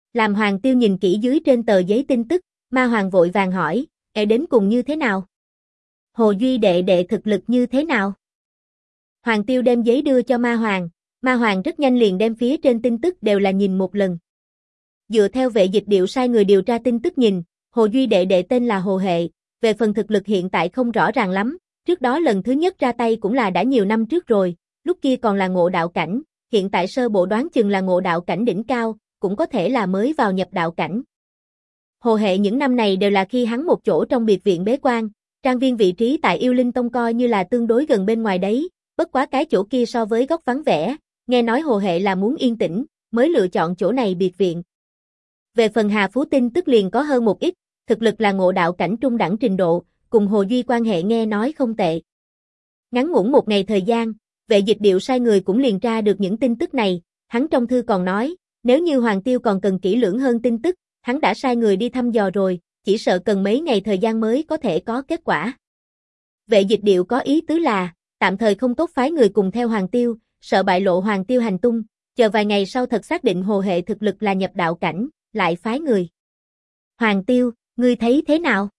Làm Hoàng Tiêu nhìn kỹ dưới trên tờ giấy tin tức, Ma Hoàng vội vàng hỏi, đến cùng như thế nào? Hồ Duy đệ đệ thực lực như thế nào? Hoàng Tiêu đem giấy đưa cho Ma Hoàng rất nhanh liền đem phía trên tin tức đều là nhìn một lần. Dựa theo Vệ Dịch Điệu sai người điều tra tin tức nhìn, Hồ Duy đệ đệ tên là Hồ Hệ, về phần thực lực hiện tại không rõ ràng lắm, trước đó lần thứ nhất ra tay cũng là đã nhiều năm trước rồi, lúc kia còn là ngộ đạo cảnh, hiện tại sơ bộ đoán chừng là ngộ đạo cảnh đỉnh cao, cũng có thể là mới vào nhập đạo cảnh. Hồ Hệ những năm này đều là khi hắn một chỗ trong biệt viện bế quan, trang viên vị trí tại Yêu Linh Tông coi như là tương đối gần bên ngoài đấy, bất quá cái chỗ kia so với góc vắng vẻ, nghe nói Hồ Hệ là muốn yên tĩnh, mới lựa chọn chỗ này biệt viện. Về phần Hà Phú Tinh tức liền có hơn một ít, thực lực là ngộ đạo cảnh trung đẳng trình độ, cùng Hồ Duy quan hệ nghe nói không tệ. Ngắn ngủn một ngày thời gian, Vệ Dịch Điệu sai người cũng liền tra được những tin tức này, hắn trong thư còn nói, nếu như Hoàng Tiêu còn cần kỹ lưỡng hơn tin tức, hắn đã sai người đi thăm dò rồi, chỉ sợ cần mấy ngày thời gian mới có thể có kết quả. Vệ Dịch Điệu có ý tứ là, tạm thời không tốt phái người cùng theo Hoàng Tiêu, sợ bại lộ Hoàng Tiêu hành tung, chờ vài ngày sau thật xác định Hồ Hệ thực lực là nhập đạo cảnh, lại phái người. Hoàng Tiêu, ngươi thấy thế nào?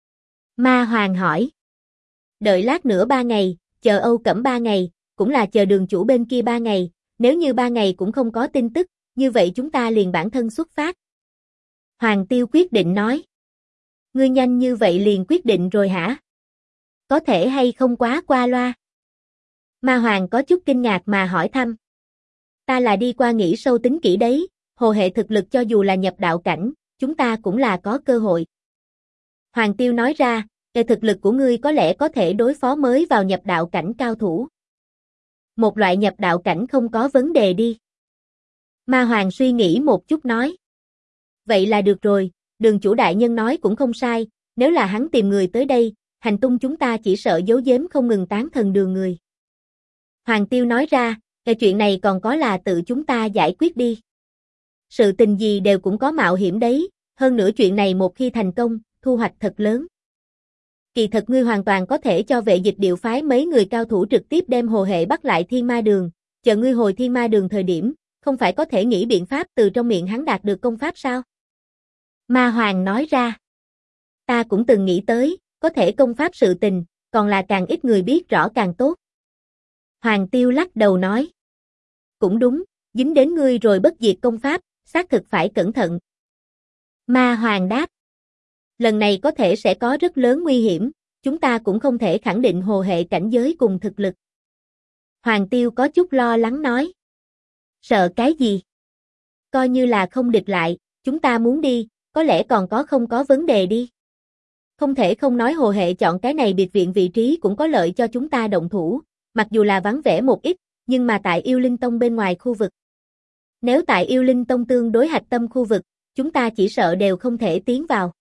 Ma Hoàng hỏi. Đợi lát nữa 3 ngày, chờ Âu Cẩm 3 ngày, cũng là chờ Đường chủ bên kia 3 ngày, nếu như 3 ngày cũng không có tin tức, như vậy chúng ta liền bản thân xuất phát. Hoàng Tiêu quyết định nói. Ngươi nhanh như vậy liền quyết định rồi hả? Có thể hay không quá qua loa? Ma Hoàng có chút kinh ngạc mà hỏi thăm. Ta là đi qua nghĩ sâu tính kỹ đấy, Hồ Hệ thực lực cho dù là nhập đạo cảnh, chúng ta cũng là có cơ hội. Hoàng Tiêu nói ra, thực lực của ngươi có lẽ có thể đối phó mới vào nhập đạo cảnh cao thủ. Một loại nhập đạo cảnh không có vấn đề đi. Ma Hoàng suy nghĩ một chút nói. Vậy là được rồi, Đường chủ đại nhân nói cũng không sai, nếu là hắn tìm người tới đây, hành tung chúng ta chỉ sợ giấu giếm không ngừng tán thần Đường người. Hoàng Tiêu nói ra, chuyện này còn có là tự chúng ta giải quyết đi. Sự tình gì đều cũng có mạo hiểm đấy, hơn nữa chuyện này một khi thành công, thu hoạch thật lớn. Kỳ thật ngươi hoàn toàn có thể cho Vệ Dịch Điệu phái mấy người cao thủ trực tiếp đem Hồ Hệ bắt lại Thiên Ma Đường, chờ ngươi hồi Thiên Ma Đường thời điểm, không phải có thể nghĩ biện pháp từ trong miệng hắn đạt được công pháp sao? Ma Hoàng nói ra. Ta cũng từng nghĩ tới, có thể công pháp sự tình, còn là càng ít người biết rõ càng tốt. Hoàng Tiêu lắc đầu nói. Cũng đúng, dính đến ngươi rồi bất diệt công pháp, xác thực phải cẩn thận. Ma Hoàng đáp. Lần này có thể sẽ có rất lớn nguy hiểm, chúng ta cũng không thể khẳng định Hồ Hệ cảnh giới cùng thực lực. Hoàng Tiêu có chút lo lắng nói. Sợ cái gì? Coi như là không địch lại, chúng ta muốn đi, có lẽ còn không có vấn đề đi. Không thể không nói Hồ Hệ chọn cái này biệt viện vị trí cũng có lợi cho chúng ta động thủ, mặc dù là vắng vẻ một ít, nhưng mà tại Yêu Linh Tông bên ngoài khu vực. Nếu tại Yêu Linh Tông tương đối hạch tâm khu vực, chúng ta chỉ sợ đều không thể tiến vào.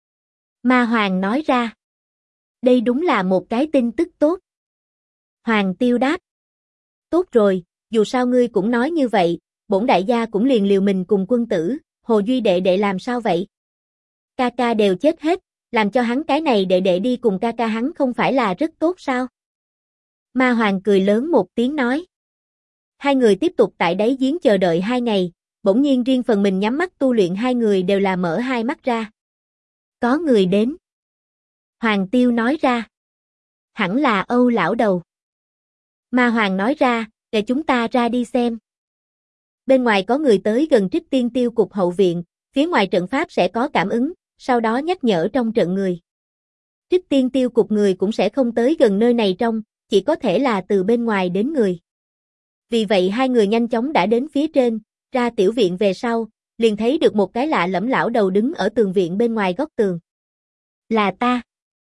Ma Hoàng nói ra. Đây đúng là một cái tin tức tốt. Hoàng Tiêu đáp. Tốt rồi, dù sao ngươi cũng nói như vậy, bổn đại gia cũng liền liều mình cùng quân tử, Hồ Duy đệ đệ làm sao vậy? Ca ca đều chết hết, làm cho hắn cái này đệ đệ đi cùng ca ca hắn không phải là rất tốt sao? Ma Hoàng cười lớn một tiếng nói. Hai người tiếp tục tại đáy giếng chờ đợi 2 ngày, bỗng nhiên riêng phần mình nhắm mắt tu luyện, hai người đều là mở hai mắt ra. Có người đến. Hoàng Tiêu nói ra. Hẳn là Âu lão đầu. Ma Hoàng nói ra, để chúng ta ra đi xem. Bên ngoài có người tới gần Trích Tiên Tiêu cục hậu viện, phía ngoài trận pháp sẽ có cảm ứng, sau đó nhắc nhở trong trận người. Trích Tiên Tiêu cục người cũng sẽ không tới gần nơi này trong, chỉ có thể là từ bên ngoài đến người. Vì vậy hai người nhanh chóng đã đến phía trên, ra tiểu viện về sau, liền thấy được một cái lạ lẫm lão đầu đứng ở tường viện bên ngoài góc tường. Là ta.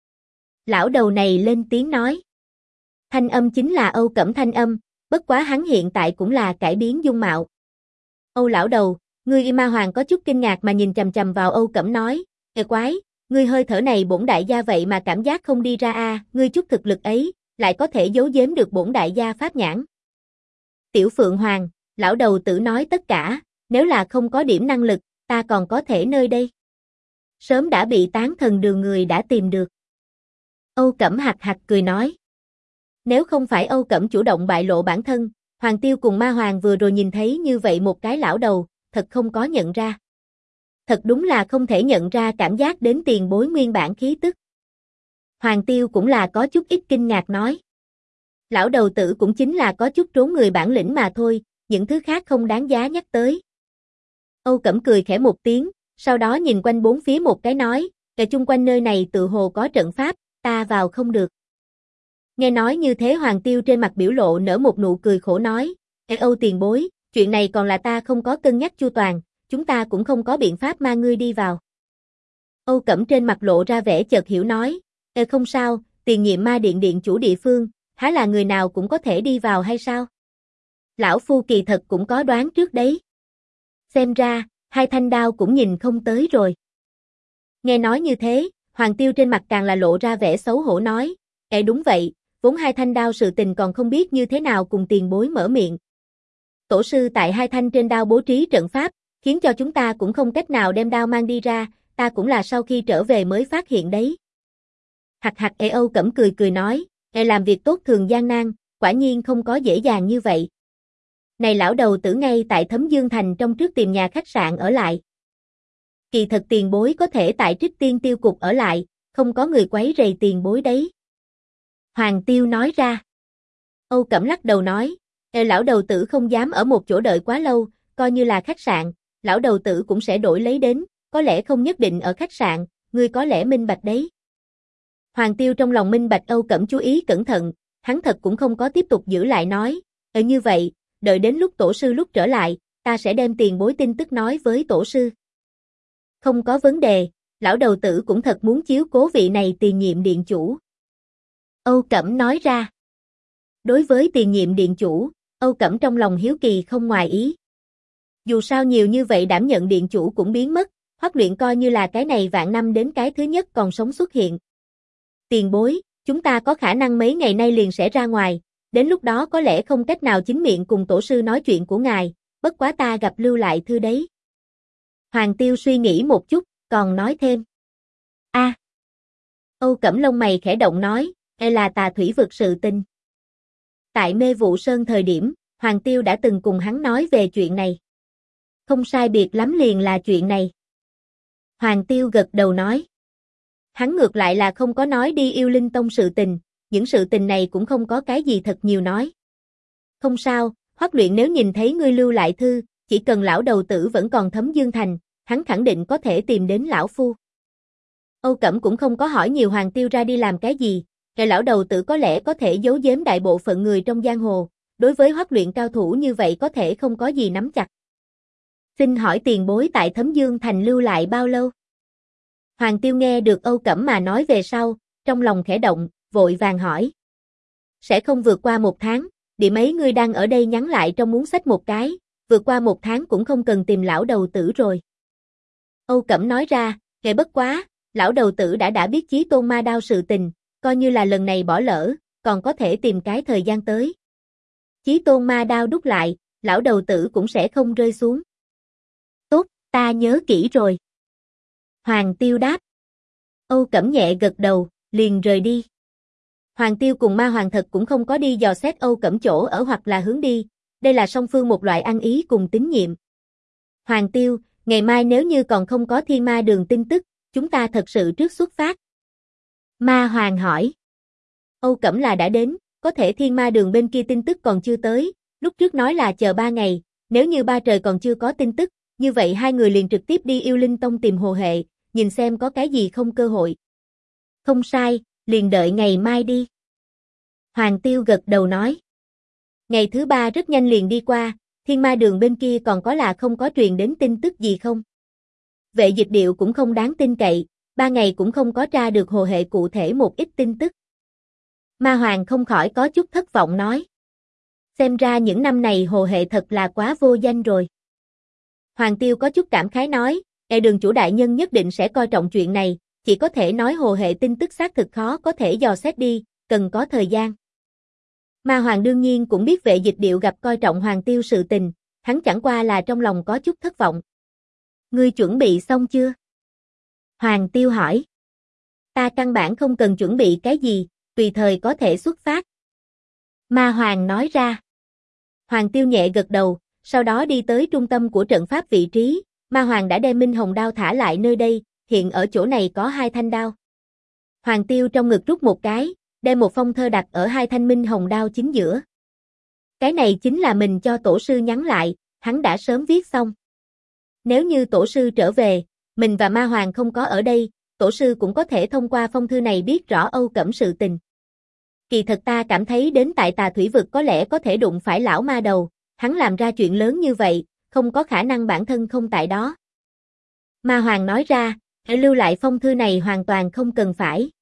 Lão đầu này lên tiếng nói. Thanh âm chính là Âu Cẩm thanh âm, bất quá hắn hiện tại cũng là cải biến dung mạo. Âu lão đầu, ngươi Ma Hoàng có chút kinh ngạc mà nhìn chằm chằm vào Âu Cẩm nói, "Ê quái, ngươi hơi thở này bổn đại gia vậy mà cảm giác không đi ra a, ngươi chút thực lực ấy, lại có thể giấu giếm được bổn đại gia pháp nhãn." Tiểu Phượng Hoàng, lão đầu tử nói tất cả, nếu là không có điểm năng lực, ta còn có thể nơi đây. Sớm đã bị tán thần Đường người đã tìm được. Âu Cẩm hạc hạc cười nói. Nếu không phải Âu Cẩm chủ động bại lộ bản thân, Hoàng Tiêu cùng Ma Hoàng vừa rồi nhìn thấy như vậy một cái lão đầu, thật không có nhận ra. thật đúng là không thể nhận ra cảm giác đến tiền bối nguyên bản khí tức. Hoàng Tiêu cũng là có chút ít kinh ngạc nói. Lão đầu tử cũng chính là có chút trốn người bản lĩnh mà thôi, những thứ khác không đáng giá nhắc tới. Âu Cẩm cười khẽ một tiếng, sau đó nhìn quanh bốn phía một cái nói, ở chung quanh nơi này tự hồ có trận pháp, ta vào không được. Nghe nói như thế Hoàng Tiêu trên mặt biểu lộ nở một nụ cười khổ nói, Âu tiền bối, chuyện này còn là ta không có cân nhắc chu toàn, chúng ta cũng không có biện pháp mang ngươi đi vào. Âu Cẩm trên mặt lộ ra vẻ chợt hiểu nói, không sao, tiền nhiệm ma điện điện chủ địa phương, há là người nào cũng có thể đi vào hay sao? Lão phu kỳ thật cũng có đoán trước đấy. Xem ra, hai thanh đao cũng nhìn không tới rồi. Nghe nói như thế, Hoàng Tiêu trên mặt càng là lộ ra vẻ xấu hổ nói, đúng vậy, vốn hai thanh đao sự tình còn không biết như thế nào cùng tiền bối mở miệng. Tổ sư tại hai thanh trên đao bố trí trận pháp, khiến cho chúng ta cũng không cách nào đem đao mang đi ra, ta cũng là sau khi trở về mới phát hiện đấy. Hạc hạc Âu Cẩm cười cười nói, làm việc tốt thường gian nan, quả nhiên không có dễ dàng như vậy. Này lão đầu tử ngay tại Thấm Dương Thành trong trước tìm nhà khách sạn ở lại. Kỳ thật tiền bối có thể tại Trích Tiên Tiêu Cục ở lại, không có người quấy rầy tiền bối đấy. Hoàng Tiêu nói ra. Âu Cẩm lắc đầu nói, lão đầu tử không dám ở một chỗ đợi quá lâu, coi như là khách sạn, lão đầu tử cũng sẽ đổi lấy đến, có lẽ không nhất định ở khách sạn, ngươi có lẽ minh bạch đấy. Hoàng Tiêu trong lòng minh bạch Âu Cẩm chú ý cẩn thận, hắn thật cũng không có tiếp tục giữ lại nói, như vậy, đợi đến lúc tổ sư lúc trở lại, ta sẽ đem tiền bối tin tức nói với tổ sư. Không có vấn đề, lão đầu tử cũng thật muốn chiếu cố vị này tiền nhiệm điện chủ. Âu Cẩm nói ra. Đối với tiền nhiệm điện chủ, Âu Cẩm trong lòng hiếu kỳ không ngoài ý. Dù sao nhiều như vậy đảm nhận điện chủ cũng biến mất, Hoắc Luyện coi như là cái này vạn năm đến cái thứ nhất còn sống xuất hiện. Tiền bối, chúng ta có khả năng mấy ngày nay liền sẽ ra ngoài, đến lúc đó có lẽ không cách nào chính miệng cùng tổ sư nói chuyện của ngài, bất quá ta gặp lưu lại thư đấy. Hoàng Tiêu suy nghĩ một chút, còn nói thêm. Âu Cẩm lông mày khẽ động nói, là Tà Thủy vực sự tình. Tại Mê Vụ Sơn thời điểm, Hoàng Tiêu đã từng cùng hắn nói về chuyện này. Không sai biệt lắm liền là chuyện này. Hoàng Tiêu gật đầu nói. Hắn ngược lại là không có nói đi Yêu Linh Tông sự tình, những sự tình này cũng không có cái gì thật nhiều nói. Không sao, Hoắc Luyện nếu nhìn thấy ngươi lưu lại thư, chỉ cần lão đầu tử vẫn còn Thấm Dương Thành, hắn khẳng định có thể tìm đến lão phu. Âu Cẩm cũng không có hỏi nhiều Hoàng Tiêu ra đi làm cái gì, lão đầu tử có lẽ có thể giấu giếm đại bộ phận người trong giang hồ, đối với Hoắc Luyện cao thủ như vậy có thể không có gì nắm chặt. Xin hỏi tiền bối tại Thấm Dương Thành lưu lại bao lâu? Hoàng Tiêu nghe được Âu Cẩm mà nói về sau, trong lòng khẽ động, vội vàng hỏi. Sẽ không vượt qua 1 tháng, địa mấy người đang ở đây nhắn lại trong muốn xách một cái, vượt qua 1 tháng cũng không cần tìm lão đầu tử rồi. Âu Cẩm nói ra, bất quá, lão đầu tử đã biết Chí Tôn Ma Đao sự tình, coi như là lần này bỏ lỡ, còn có thể tìm cái thời gian tới. Chí Tôn Ma Đao đúc lại, lão đầu tử cũng sẽ không rơi xuống. Tốt, ta nhớ kỹ rồi. Hoàng Tiêu đáp. Âu Cẩm nhẹ gật đầu, liền rời đi. Hoàng Tiêu cùng Ma Hoàng thật cũng không có đi dò xét Âu Cẩm chỗ ở hoặc là hướng đi, đây là song phương một loại ăn ý cùng tín nhiệm. Hoàng Tiêu, ngày mai nếu như còn không có Thiên Ma Đường tin tức, chúng ta thật sự trước xuất phát. Ma Hoàng hỏi. Âu Cẩm là đã đến, có thể Thiên Ma Đường bên kia tin tức còn chưa tới, lúc trước nói là chờ 3 ngày, nếu như ba trời còn chưa có tin tức, như vậy hai người liền trực tiếp đi Yêu Linh Tông tìm Hồ Hệ, nhìn xem có cái gì không cơ hội. Không sai, liền đợi ngày mai đi. Hoàng Tiêu gật đầu nói. Ngày thứ 3 rất nhanh liền đi qua, Thiên Ma Đường bên kia còn có là không có truyền đến tin tức gì không? Vệ Dịch Điệu cũng không đáng tin cậy, 3 ngày cũng không có tra được Hồ Hệ cụ thể một ít tin tức. Ma Hoàng không khỏi có chút thất vọng nói. Xem ra những năm này Hồ Hệ thật là quá vô danh rồi. Hoàng Tiêu có chút cảm khái nói, Đường chủ đại nhân nhất định sẽ coi trọng chuyện này, chỉ có thể nói Hồ Hệ tin tức xác thực khó có thể dò xét đi, cần có thời gian. Ma Hoàng đương nhiên cũng biết Vệ Dịch Điệu gặp coi trọng Hoàng Tiêu sự tình, hắn chẳng qua là trong lòng có chút thất vọng. Ngươi chuẩn bị xong chưa? Hoàng Tiêu hỏi. Ta căn bản không cần chuẩn bị cái gì, tùy thời có thể xuất phát. Ma Hoàng nói ra. Hoàng Tiêu nhẹ gật đầu, sau đó đi tới trung tâm của trận pháp vị trí, Ma Hoàng đã đem Minh Hồng đao thả lại nơi đây, hiện ở chỗ này có 2 thanh đao. Hoàng Tiêu trong ngực rút một cái, đem một phong thơ đặt ở 2 thanh Minh Hồng đao chính giữa. Cái này chính là mình cho tổ sư nhắn lại, hắn đã sớm viết xong. Nếu như tổ sư trở về, mình và Ma Hoàng không có ở đây, tổ sư cũng có thể thông qua phong thư này biết rõ Âu Cẩm sự tình. Kỳ thật ta cảm thấy đến tại Tà Thủy Vực có lẽ có thể đụng phải lão ma đầu, hắn làm ra chuyện lớn như vậy, không có khả năng bản thân không tại đó. Ma Hoàng nói ra, lưu lại phong thư này hoàn toàn không cần phải.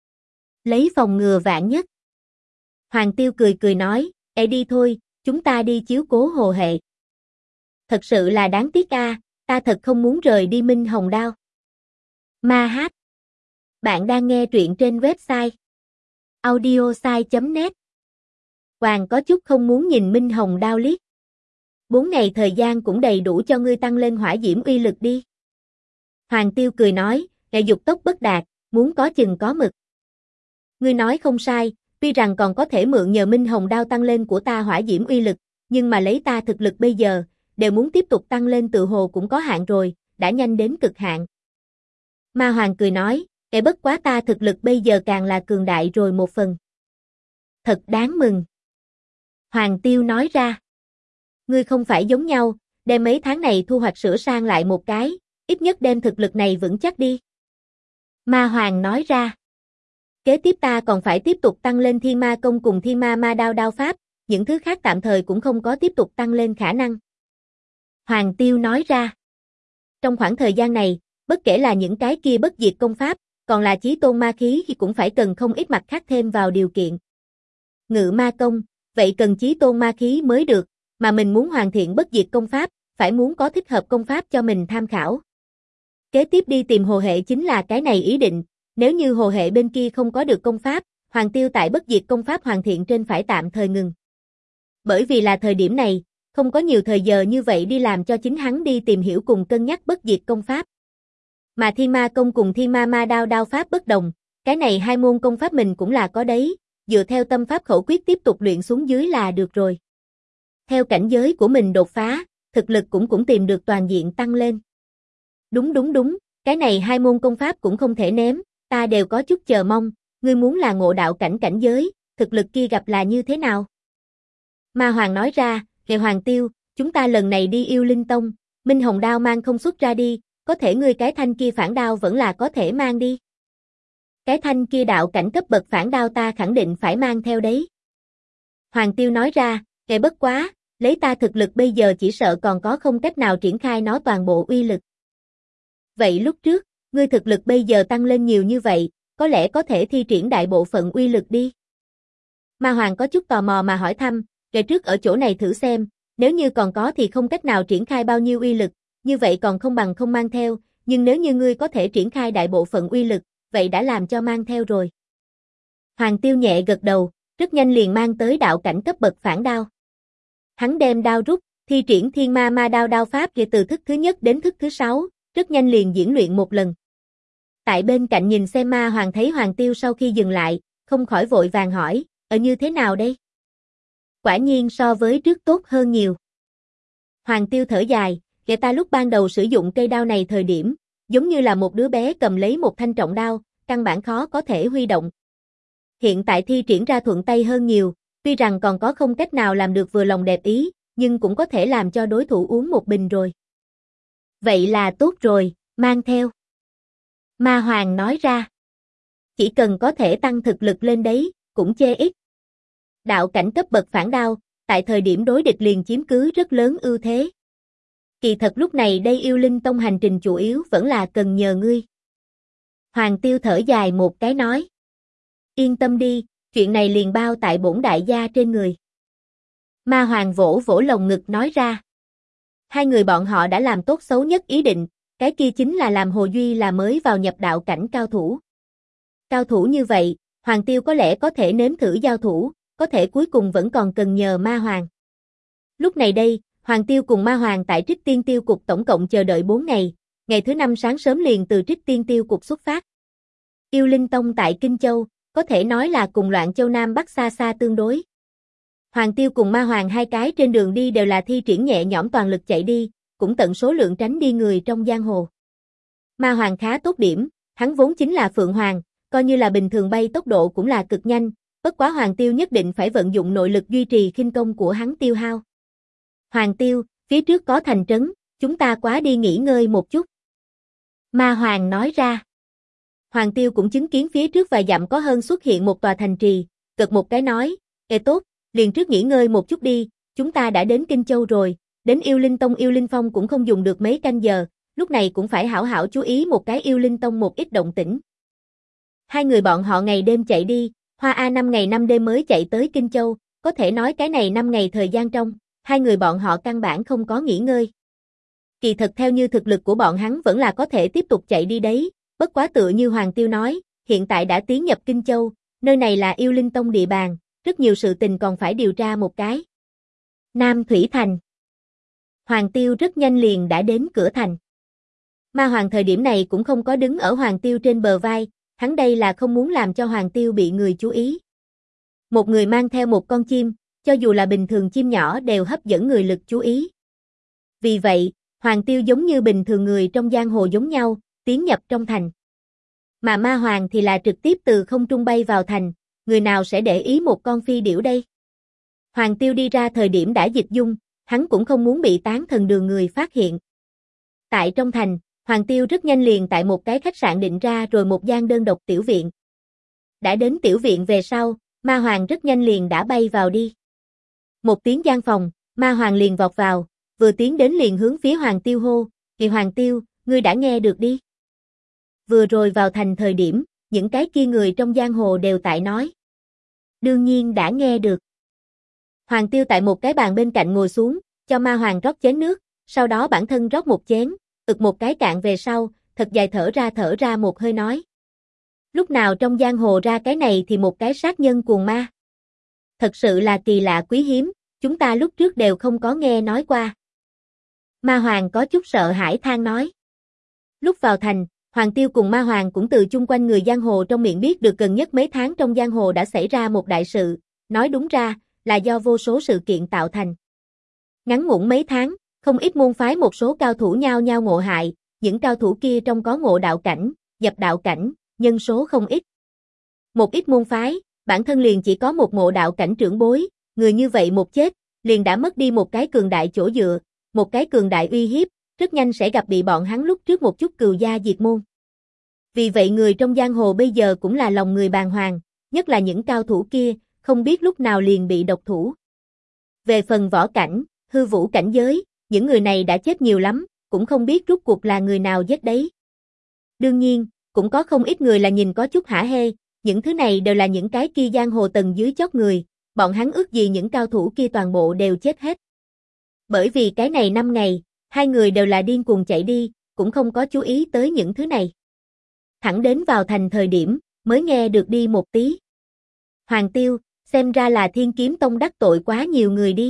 Lấy phòng ngừa vạn nhất. Hoàng Tiêu cười cười nói, đi thôi, chúng ta đi chiếu cố Hồ Hệ. Thật sự là đáng tiếc a, ta thật không muốn rời đi Minh Hồng đao. Ma hát. Bạn đang nghe truyện trên website audiosai.net. Hoàng có chút không muốn nhìn Minh Hồng đao liếc. 4 ngày thời gian cũng đầy đủ cho ngươi tăng lên hỏa diễm uy lực đi. Hoàng Tiêu cười nói, dục tốc bất đạt, muốn có chừng có mực. Ngươi nói không sai, tuy rằng còn có thể mượn nhờ Minh Hồng đao tăng lên của ta hỏa diễm uy lực, nhưng mà lấy ta thực lực bây giờ, đều muốn tiếp tục tăng lên tự hồ cũng có hạn rồi, đã nhanh đến cực hạn. Ma Hoàng cười nói, bất quá ta thực lực bây giờ càng là cường đại rồi một phần. Thật đáng mừng. Hoàng Tiêu nói ra. Ngươi không phải giống nhau, đem mấy tháng này thu hoạch sửa sang lại một cái, ít nhất đem thực lực này vững chắc đi. Ma Hoàng nói ra. Kế tiếp ta còn phải tiếp tục tăng lên Thiên Ma Công cùng Thiên Ma Ma Đao đao pháp, những thứ khác tạm thời cũng không có tiếp tục tăng lên khả năng. Hoàng Tiêu nói ra. Trong khoảng thời gian này, bất kể là những cái kia bất diệt công pháp, còn là chí tôn ma khí thì cũng phải cần không ít mặt khác thêm vào điều kiện. Ngự ma công, vậy cần chí tôn ma khí mới được, mà mình muốn hoàn thiện bất diệt công pháp, phải muốn có thích hợp công pháp cho mình tham khảo. Kế tiếp đi tìm Hồ Hệ chính là cái này ý định, nếu như Hồ Hệ bên kia không có được công pháp, Hoàng Tiêu tại bất diệt công pháp hoàn thiện trên phải tạm thời ngừng. Bởi vì là thời điểm này, không có nhiều thời giờ như vậy đi làm cho chính hắn đi tìm hiểu cùng cân nhắc bất diệt công pháp. Mà Thiên Ma Công cùng Thiên Ma Ma Đao đao pháp bất đồng, cái này 2 môn công pháp mình cũng là có đấy, dựa theo tâm pháp khẩu quyết tiếp tục luyện xuống dưới là được rồi. Theo cảnh giới của mình đột phá, thực lực cũng tìm được toàn diện tăng lên. Đúng, cái này 2 môn công pháp cũng không thể ném, ta đều có chút chờ mong, ngươi muốn là ngộ đạo cảnh giới, thực lực kia gặp là như thế nào? Ma Hoàng nói ra, Hoàng Tiêu, chúng ta lần này đi Yêu Linh Tông, Minh Hồng đao mang không xuất ra đi, có thể ngươi cái thanh kia phản đao vẫn là có thể mang đi. Cái thanh kia đạo cảnh cấp bậc phản đao ta khẳng định phải mang theo đấy. Hoàng Tiêu nói ra, bất quá, lấy ta thực lực bây giờ chỉ sợ còn có không cách nào triển khai nó toàn bộ uy lực. Vậy lúc trước, ngươi thực lực bây giờ tăng lên nhiều như vậy, có lẽ có thể thi triển đại bộ phận uy lực đi. Ma Hoàng có chút tò mò mà hỏi thăm, trước ở chỗ này thử xem, nếu như còn có thì không cách nào triển khai bao nhiêu uy lực, như vậy còn không bằng không mang theo, nhưng nếu như ngươi có thể triển khai đại bộ phận uy lực, vậy đã làm cho mang theo rồi. Hoàng Tiêu nhẹ gật đầu, rất nhanh liền mang tới đạo cảnh cấp bậc phản đao. Hắn đem đao rút, thi triển Thiên Ma Ma Đao đao pháp từ thức thứ nhất đến thức thứ 6, rất nhanh liền diễn luyện một lần. Tại bên cạnh nhìn xem Ma Hoàng thấy Hoàng Tiêu sau khi dừng lại, không khỏi vội vàng hỏi, như thế nào đây? Quả nhiên so với trước tốt hơn nhiều. Hoàng Tiêu thở dài, ta lúc ban đầu sử dụng cây đao này thời điểm, giống như là một đứa bé cầm lấy một thanh trọng đao, căn bản khó có thể huy động. Hiện tại thi triển ra thuận tay hơn nhiều, tuy rằng còn có không cách nào làm được vừa lòng đẹp ý, nhưng cũng có thể làm cho đối thủ uống một bình rồi. Vậy là tốt rồi, mang theo. Ma Hoàng nói ra. Chỉ cần có thể tăng thực lực lên đấy, cũng chê ít. Đạo cảnh cấp bậc phản đao, tại thời điểm đối địch liền chiếm cứ rất lớn ưu thế. Kỳ thật lúc này đây Yêu Linh Tông hành trình chủ yếu vẫn là cần nhờ ngươi. Hoàng Tiêu thở dài một cái nói. Yên tâm đi, chuyện này liền bao tại bổn đại gia trên người. Ma Hoàng vỗ vỗ lồng ngực nói ra. 2 người bọn họ đã làm tốt xấu nhất ý định, cái kia chính là làm Hồ Duy là mới vào nhập đạo cảnh cao thủ. Cao thủ như vậy, Hoàng Tiêu có lẽ có thể nếm thử giao thủ, có thể cuối cùng vẫn còn cần nhờ Ma Hoàng. Lúc này đây, Hoàng Tiêu cùng Ma Hoàng tại Trích Tiên Tiêu Cục tổng cộng chờ đợi 4 ngày, ngày thứ 5 sáng sớm liền từ Trích Tiên Tiêu Cục xuất phát. Yêu Linh Tông tại Kinh Châu, có thể nói là cùng Loạn Châu Nam Bắc xa xa tương đối. Hoàng Tiêu cùng Ma Hoàng 2 cái trên đường đi đều là thi triển nhẹ nhõm toàn lực chạy đi, cũng tận số lượng tránh đi người trong giang hồ. Ma Hoàng khá tốt điểm, hắn vốn chính là Phượng Hoàng, coi như là bình thường bay tốc độ cũng là cực nhanh, bất quá Hoàng Tiêu nhất định phải vận dụng nội lực duy trì khinh công của hắn tiêu hao. Hoàng Tiêu, phía trước có thành trấn, chúng ta quá đi nghỉ ngơi một chút. Ma Hoàng nói ra. Hoàng Tiêu cũng chứng kiến phía trước vài dặm có hơn xuất hiện một tòa thành trì, gật một cái nói, ê tốt, liền trước nghỉ ngơi một chút đi, chúng ta đã đến Kinh Châu rồi, đến Yêu Linh Tông Yêu Linh Phong cũng không dùng được mấy canh giờ, lúc này cũng phải hảo hảo chú ý một cái Yêu Linh Tông một ít động tĩnh. Hai người bọn họ ngày đêm chạy đi, Hoa A 5 ngày 5 đêm mới chạy tới Kinh Châu, có thể nói cái này 5 ngày thời gian trong, hai người bọn họ căn bản không có nghỉ ngơi. Kỳ thật theo như thực lực của bọn hắn vẫn là có thể tiếp tục chạy đi đấy, bất quá tựa như Hoàng Tiêu nói, hiện tại đã tiến nhập Kinh Châu, nơi này là Yêu Linh Tông địa bàn, rất nhiều sự tình còn phải điều tra một cái. Nam Thủy Thành. Hoàng Tiêu rất nhanh liền đã đến cửa thành. Ma Hoàng thời điểm này cũng không có đứng ở Hoàng Tiêu trên bờ vai, hắn đây là không muốn làm cho Hoàng Tiêu bị người chú ý. Một người mang theo một con chim, cho dù là bình thường chim nhỏ đều hấp dẫn người lực chú ý. Vì vậy, Hoàng Tiêu giống như bình thường người trong giang hồ giống nhau, tiến nhập trong thành. Mà Ma Hoàng thì là trực tiếp từ không trung bay vào thành, người nào sẽ để ý một con phi điểu đây? Hoàng Tiêu đi ra thời điểm đã dịch dung, hắn cũng không muốn bị Tán Thần Đường người phát hiện. Tại trong thành, Hoàng Tiêu rất nhanh liền tại một cái khách sạn định ra rồi một gian đơn độc tiểu viện. Đã đến tiểu viện về sau, Ma Hoàng rất nhanh liền đã bay vào đi. Một tiếng gian phòng, Ma Hoàng liền vọt vào, vừa tiến đến liền hướng phía Hoàng Tiêu hô, "Kìa Hoàng Tiêu, ngươi đã nghe được đi." Vừa rồi vào thành thời điểm, những cái kia người trong giang hồ đều tại nói. Đương nhiên đã nghe được. Hoàng Tiêu tại một cái bàn bên cạnh ngồi xuống, cho Ma Hoàng rót chén nước, sau đó bản thân rót một chén, ực một cái cạn về sau, thật dài thở ra một hơi nói. Lúc nào trong giang hồ ra cái này thì một cái sát nhân cuồng ma. Thật sự là kỳ lạ quý hiếm, chúng ta lúc trước đều không có nghe nói qua. Ma Hoàng có chút sợ hãi than nói. Lúc vào thành, Hoàng Tiêu cùng Ma Hoàng cũng từ chung quanh người giang hồ trong miệng biết được gần nhất mấy tháng trong giang hồ đã xảy ra một đại sự, nói đúng ra, là do vô số sự kiện tạo thành. Ngắn ngủn mấy tháng, không ít môn phái một số cao thủ nhao nhao ngộ hại, những cao thủ kia trong có ngộ đạo cảnh, nhập đạo cảnh, nhân số không ít. Một ít môn phái, bản thân liền chỉ có một ngộ đạo cảnh trưởng bối, người như vậy một chết, liền đã mất đi một cái cường đại chỗ dựa, một cái cường đại uy hiếp, rất nhanh sẽ gặp bị bọn hắn lúc trước một chút cừu gia diệt môn. Vì vậy người trong giang hồ bây giờ cũng là lòng người bàng hoàng, nhất là những cao thủ kia, không biết lúc nào liền bị độc thủ. Về phần võ cảnh, hư vũ cảnh giới, những người này đã chết nhiều lắm, cũng không biết rốt cuộc là người nào giết đấy. Đương nhiên, cũng có không ít người là nhìn có chút hả hê, những thứ này đều là những cái kia giang hồ tầng dưới chót người, bọn hắn ước gì những cao thủ kia toàn bộ đều chết hết. Bởi vì cái này 5 ngày, hai người đều là điên cuồng chạy đi, cũng không có chú ý tới những thứ này. Thẳng đến vào thành thời điểm, mới nghe được đi một tí. Hoàng Tiêu, xem ra là Thiên Kiếm Tông đắc tội quá nhiều người đi.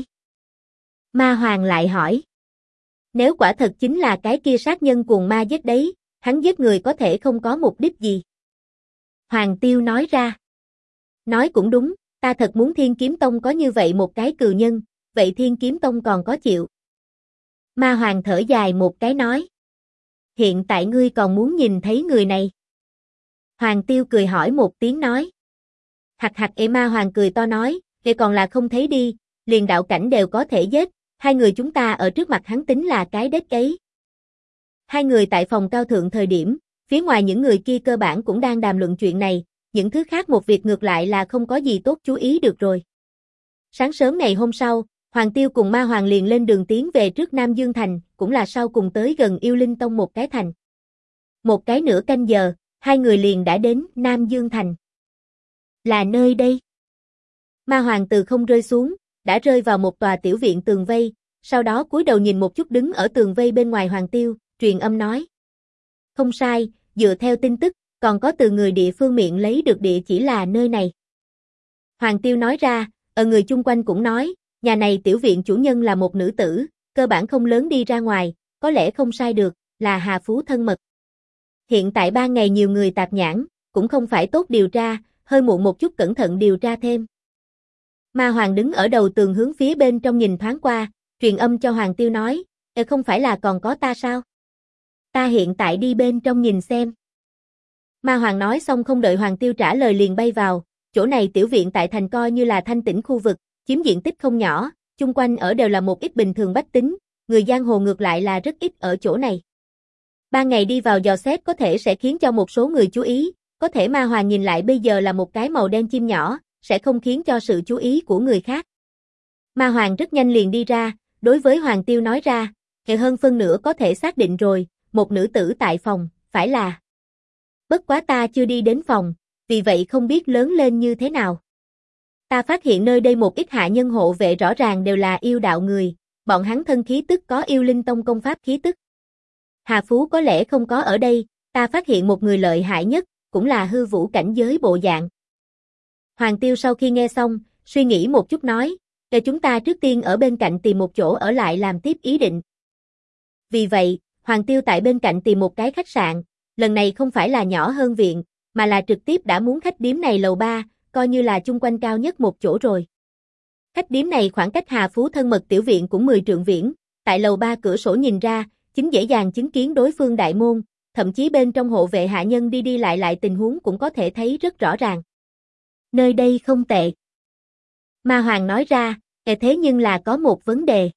Ma Hoàng lại hỏi. Nếu quả thật chính là cái kia sát nhân cuồng ma giết đấy, hắn giết người có thể không có mục đích gì. Hoàng Tiêu nói ra. Nói cũng đúng, ta thật muốn Thiên Kiếm Tông có như vậy một cái cừu nhân, vậy Thiên Kiếm Tông còn có chịu. Ma Hoàng thở dài một cái nói. Hiện tại ngươi còn muốn nhìn thấy người này. Hoàng Tiêu cười hỏi một tiếng nói. Hạc hạc Ma Hoàng cười to nói, vậy còn là không thấy đi, liền đạo cảnh đều có thể giết, hai người chúng ta ở trước mặt hắn tính là cái đếch ấy. Hai người tại phòng cao thượng thời điểm, phía ngoài những người kia cơ bản cũng đang đàm luận chuyện này, những thứ khác một việc ngược lại là không có gì tốt chú ý được rồi. Sáng sớm ngày hôm sau, Hoàng Tiêu cùng Ma Hoàng liền lên đường tiến về trước Nam Dương Thành, cũng là sau cùng tới gần Yêu Linh Tông một cái thành. Một cái nửa canh giờ, hai người liền đã đến Nam Dương Thành. Là nơi đây. Ma Hoàng từ không rơi xuống, đã rơi vào một tòa tiểu viện tường vây, sau đó cúi đầu nhìn một chút đứng ở tường vây bên ngoài Hoàng Tiêu, truyền âm nói. Không sai, dựa theo tin tức, còn có từ người địa phương miệng lấy được địa chỉ là nơi này. Hoàng Tiêu nói ra, ở người chung quanh cũng nói, nhà này tiểu viện chủ nhân là một nữ tử, cơ bản không lớn đi ra ngoài, có lẽ không sai được, là Hà Phú thân mật. Hiện tại 3 ngày nhiều người tạp nhãn, cũng không phải tốt điều tra, hơi muộn một chút cẩn thận điều tra thêm. Ma Hoàng đứng ở đầu tường hướng phía bên trong nhìn thoáng qua, truyền âm cho Hoàng Tiêu nói, Không phải là còn có ta sao? Ta hiện tại đi bên trong nhìn xem. Ma Hoàng nói xong không đợi Hoàng Tiêu trả lời liền bay vào, chỗ này tiểu viện tại thành coi như là thanh tĩnh khu vực, chiếm diện tích không nhỏ, chung quanh ở đều là một ít bình thường bách tính, người giang hồ ngược lại là rất ít ở chỗ này. Ban ngày đi vào dò xét có thể sẽ khiến cho một số người chú ý, có thể Ma Hoàng nhìn lại bây giờ là một cái màu đen chim nhỏ, sẽ không khiến cho sự chú ý của người khác. Ma Hoàng rất nhanh liền đi ra, đối với Hoàng Tiêu nói ra, hơn phân nửa có thể xác định rồi, một nữ tử tại phòng, phải là. Bất quá ta chưa đi đến phòng, vì vậy không biết lớn lên như thế nào. Ta phát hiện nơi đây một ít hạ nhân hộ vệ rõ ràng đều là yêu đạo người, bọn hắn thân khí tức có yêu linh tông công pháp khí tức. Hà Phú có lẽ không có ở đây, ta phát hiện một người lợi hại nhất, cũng là hư vũ cảnh giới bộ dạng. Hoàng Tiêu sau khi nghe xong, suy nghĩ một chút nói, để chúng ta trước tiên ở bên cạnh tìm một chỗ ở lại làm tiếp ý định. Vì vậy, Hoàng Tiêu tại bên cạnh tìm một cái khách sạn, lần này không phải là nhỏ hơn viện, mà là trực tiếp đã muốn khách điếm này lầu 3, coi như là chung quanh cao nhất một chỗ rồi. Khách điếm này khoảng cách Hà Phú thân mật tiểu viện cũng 10 trượng viễn, tại lầu 3 cửa sổ nhìn ra, chính dễ dàng chứng kiến đối phương đại môn, thậm chí bên trong hộ vệ hạ nhân đi đi lại tình huống cũng có thể thấy rất rõ ràng. Nơi đây không tệ. Ma Hoàng nói ra, thế nhưng là có một vấn đề.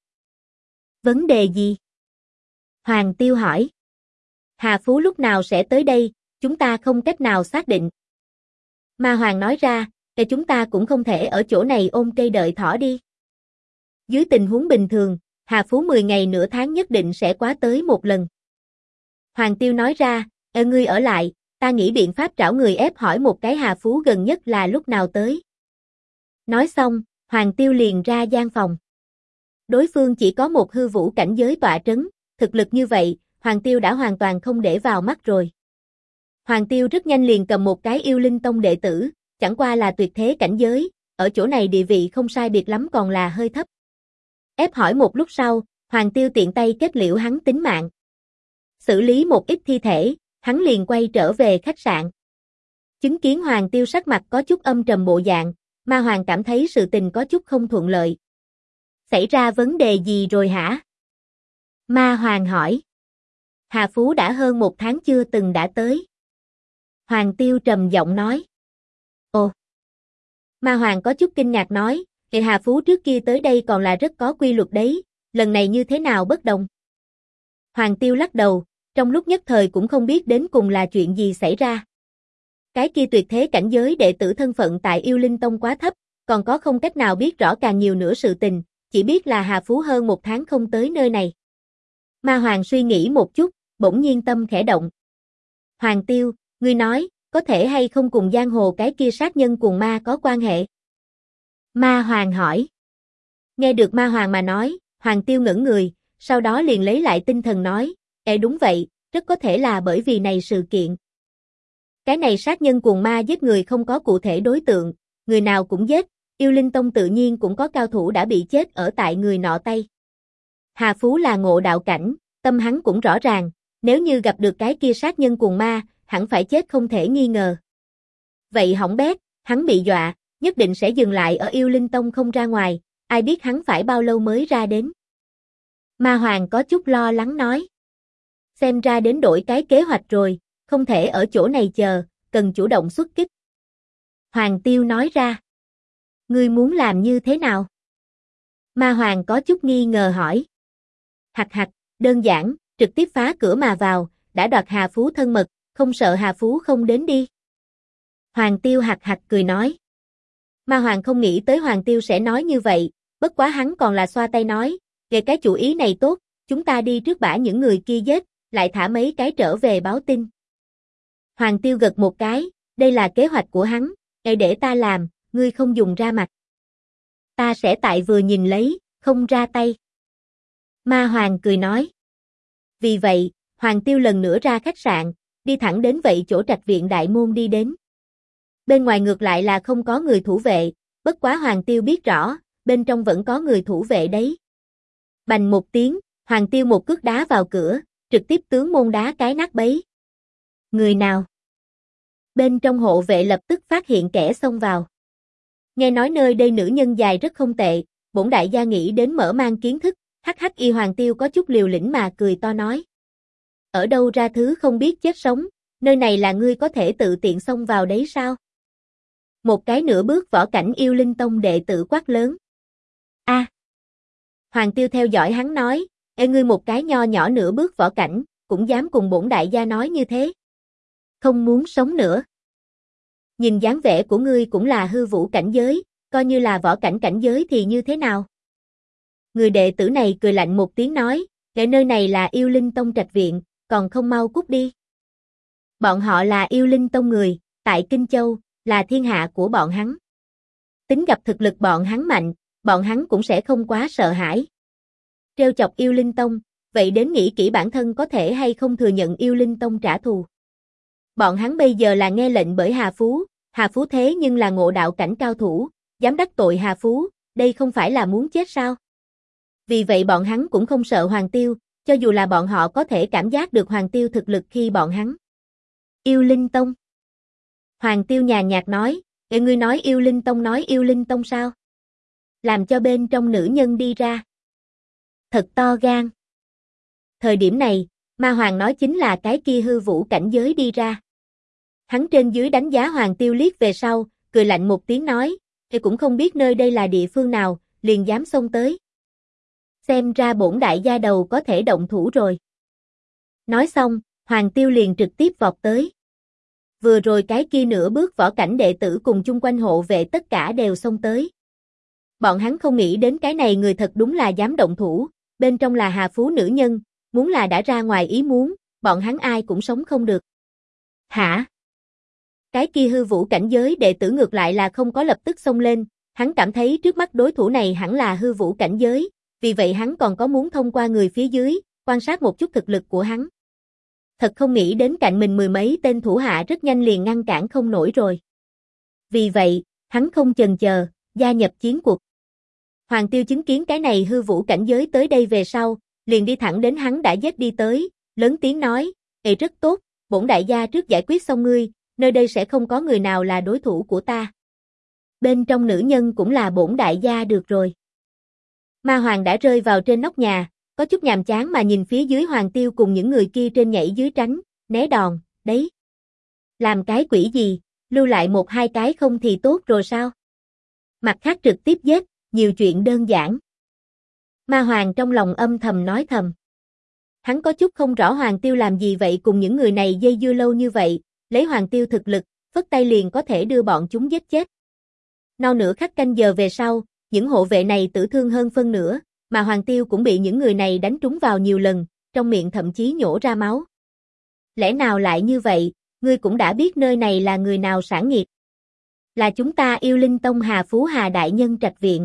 Vấn đề gì? Hoàng Tiêu hỏi. Hà Phú lúc nào sẽ tới đây, chúng ta không cách nào xác định. Ma Hoàng nói ra, chúng ta cũng không thể ở chỗ này ôm cây đợi thỏ đi. Dưới tình huống bình thường, Hà Phú 10 ngày nửa tháng nhất định sẽ quá tới một lần. Hoàng Tiêu nói ra, ngươi ở lại, ta nghĩ biện pháp trảo người ép hỏi một cái Hà Phú gần nhất là lúc nào tới. Nói xong, Hoàng Tiêu liền ra gian phòng. Đối phương chỉ có một hư vũ cảnh giới tọa trấn, thực lực như vậy, Hoàng Tiêu đã hoàn toàn không để vào mắt rồi. Hoàng Tiêu rất nhanh liền cầm một cái yêu linh tông đệ tử, chẳng qua là tuyệt thế cảnh giới, ở chỗ này địa vị không sai biệt lắm còn là hơi thấp. Ép hỏi một lúc sau, Hoàng Tiêu tiện tay kết liễu hắn tính mạng. Xử lý một ít thi thể, hắn liền quay trở về khách sạn. Chứng kiến Hoàng Tiêu sắc mặt có chút âm trầm bộ dạng, Ma Hoàng cảm thấy sự tình có chút không thuận lợi. Xảy ra vấn đề gì rồi hả? Ma Hoàng hỏi. Hà Phú đã hơn 1 tháng chưa từng đã tới. Hoàng Tiêu trầm giọng nói. Ồ. Ma Hoàng có chút kinh ngạc nói, Hà Phú trước kia tới đây còn là rất có quy luật đấy, lần này như thế nào bất đồng? Hoàng Tiêu lắc đầu, trong lúc nhất thời cũng không biết đến cùng là chuyện gì xảy ra. Cái kia tuyệt thế cảnh giới đệ tử thân phận tại Yêu Linh Tông quá thấp, còn có không cách nào biết rõ càng nhiều nữa sự tình, chỉ biết là Hà Phú hơn 1 tháng không tới nơi này. Ma Hoàng suy nghĩ một chút, bỗng nhiên tâm khẽ động. Hoàng Tiêu, ngươi nói, có thể hay không cùng giang hồ cái kia sát nhân cuồng ma có quan hệ? Ma Hoàng hỏi. Nghe được Ma Hoàng mà nói, Hoàng Tiêu ngẩn người, sau đó liền lấy lại tinh thần nói, đúng vậy, rất có thể là bởi vì này sự kiện. Cái này sát nhân cuồng ma giết người không có cụ thể đối tượng, người nào cũng giết, Yêu Linh Tông tự nhiên cũng có cao thủ đã bị chết ở tại người nọ tay. Hà Phú là ngộ đạo cảnh, tâm hắn cũng rõ ràng, nếu như gặp được cái kia sát nhân cuồng ma, hẳn phải chết không thể nghi ngờ. Vậy hỏng bét, hắn bị dọa, nhất định sẽ dừng lại ở Yêu Linh Tông không ra ngoài, ai biết hắn phải bao lâu mới ra đến. Ma Hoàng có chút lo lắng nói. Xem ra đến đổi cái kế hoạch rồi, không thể ở chỗ này chờ, cần chủ động xuất kích. Hoàng Tiêu nói ra. Ngươi muốn làm như thế nào? Ma Hoàng có chút nghi ngờ hỏi. Hặc hặc, đơn giản, trực tiếp phá cửa mà vào, đã đoạt Hà Phú thân mật, không sợ Hà Phú không đến đi. Hoàng Tiêu hặc hặc cười nói. Ma Hoàng không nghĩ tới Hoàng Tiêu sẽ nói như vậy, bất quá hắn còn là xoa tay nói, về cái chủ ý này tốt, chúng ta đi trước bả những người kia giết, lại thả mấy cái trở về báo tin. Hoàng Tiêu gật một cái, đây là kế hoạch của hắn, để ta làm, ngươi không dùng ra mặt. Ta sẽ tại vừa nhìn lấy, không ra tay. Ma Hoàng cười nói. Vì vậy, Hoàng Tiêu lần nữa ra khách sạn, đi thẳng đến vậy chỗ trạch viện đại môn đi đến. Bên ngoài ngược lại là không có người thủ vệ, bất quá Hoàng Tiêu biết rõ, bên trong vẫn có người thủ vệ đấy. Bành một tiếng, Hoàng Tiêu một cước đá vào cửa, trực tiếp tướng môn đá cái nát bấy. Người nào? Bên trong hộ vệ lập tức phát hiện kẻ xông vào. Nghe nói nơi đây nữ nhân dài rất không tệ, bổn đại gia nghĩ đến mở mang kiến thức, Hắc hắc y Hoàng Tiêu có chút liều lĩnh mà cười to nói. Ở đâu ra thứ không biết chết sống, nơi này là ngươi có thể tự tiện xông vào đấy sao? Một cái nửa bước võ cảnh yêu linh tông đệ tử quát lớn. A. Hoàng Tiêu theo dõi hắn nói, ê ngươi một cái nho nhỏ nửa bước võ cảnh, cũng dám cùng bổn đại gia nói như thế. Không muốn sống nữa. Nhìn dáng vẻ của ngươi cũng là hư vũ cảnh giới, coi như là võ cảnh cảnh giới thì như thế nào? Người đệ tử này cười lạnh một tiếng nói, để nơi này là yêu linh tông trạch viện, còn không mau cút đi. Bọn họ là yêu linh tông người, tại Kinh Châu, là thiên hạ của bọn hắn. Tính gặp thực lực bọn hắn mạnh, bọn hắn cũng sẽ không quá sợ hãi. Trêu chọc yêu linh tông, vậy đến nghĩ kỹ bản thân có thể hay không thừa nhận yêu linh tông trả thù. Bọn hắn bây giờ là nghe lệnh bởi Hà Phú thế nhưng là ngộ đạo cảnh cao thủ, dám đắc tội Hà Phú, đây không phải là muốn chết sao? Vì vậy bọn hắn cũng không sợ Hoàng Tiêu, cho dù là bọn họ có thể cảm giác được Hoàng Tiêu thực lực khi bọn hắn. Yêu Linh Tông. Hoàng Tiêu nhàn nhạt nói, ngươi nói yêu Linh Tông sao? Làm cho bên trong nữ nhân đi ra. Thật to gan. Thời điểm này, Ma Hoàng nói chính là cái kia hư vũ cảnh giới đi ra. Hắn trên dưới đánh giá Hoàng Tiêu liếc về sau, cười lạnh một tiếng nói, cũng không biết nơi đây là địa phương nào, liền dám xông tới. Xem ra bổn đại gia đầu có thể động thủ rồi. Nói xong, Hoàng Tiêu liền trực tiếp vọt tới. Vừa rồi cái kia nửa bước võ cảnh đệ tử cùng chung quanh hộ vệ tất cả đều xông tới. Bọn hắn không nghĩ đến cái này người thật đúng là dám động thủ, bên trong là Hà Phú nữ nhân, muốn là đã ra ngoài ý muốn, bọn hắn ai cũng sống không được. Hả? Cái kia hư vũ cảnh giới đệ tử ngược lại là không có lập tức xông lên, hắn cảm thấy trước mắt đối thủ này hẳn là hư vũ cảnh giới, vì vậy hắn còn có muốn thông qua người phía dưới, quan sát một chút thực lực của hắn. Thật không nghĩ đến cạnh mình mười mấy tên thủ hạ rất nhanh liền ngăn cản không nổi rồi. Vì vậy, hắn không chần chờ, gia nhập chiến cuộc. Hoàng Tiêu chứng kiến cái này hư vũ cảnh giới tới đây về sau, liền đi thẳng đến hắn đã giết đi tới, lớn tiếng nói, rất tốt, bổn đại gia trước giải quyết xong ngươi, nơi đây sẽ không có người nào là đối thủ của ta. Bên trong nữ nhân cũng là bổn đại gia được rồi. Ma Hoàng đã rơi vào trên nóc nhà, có chút nhàm chán mà nhìn phía dưới Hoàng Tiêu cùng những người kia trên nhảy dưới tránh, né đòn, đấy. Làm cái quỷ gì, lưu lại một hai cái không thì tốt rồi sao? Mặt khác trực tiếp giết, nhiều chuyện đơn giản. Ma Hoàng trong lòng âm thầm nói thầm. Hắn có chút không rõ Hoàng Tiêu làm gì vậy cùng những người này dây dưa lâu như vậy, lấy Hoàng Tiêu thực lực, phất tay liền có thể đưa bọn chúng giết chết. Nao nửa khắc canh giờ về sau, những hộ vệ này tử thương hơn phân nửa, mà Hoàng Tiêu cũng bị những người này đánh trúng vào nhiều lần, trong miệng thậm chí nhổ ra máu. Lẽ nào lại như vậy, ngươi cũng đã biết nơi này là người nào sản nghiệp. Là chúng ta yêu linh tông Hà Phú Hà Đại Nhân trạch viện.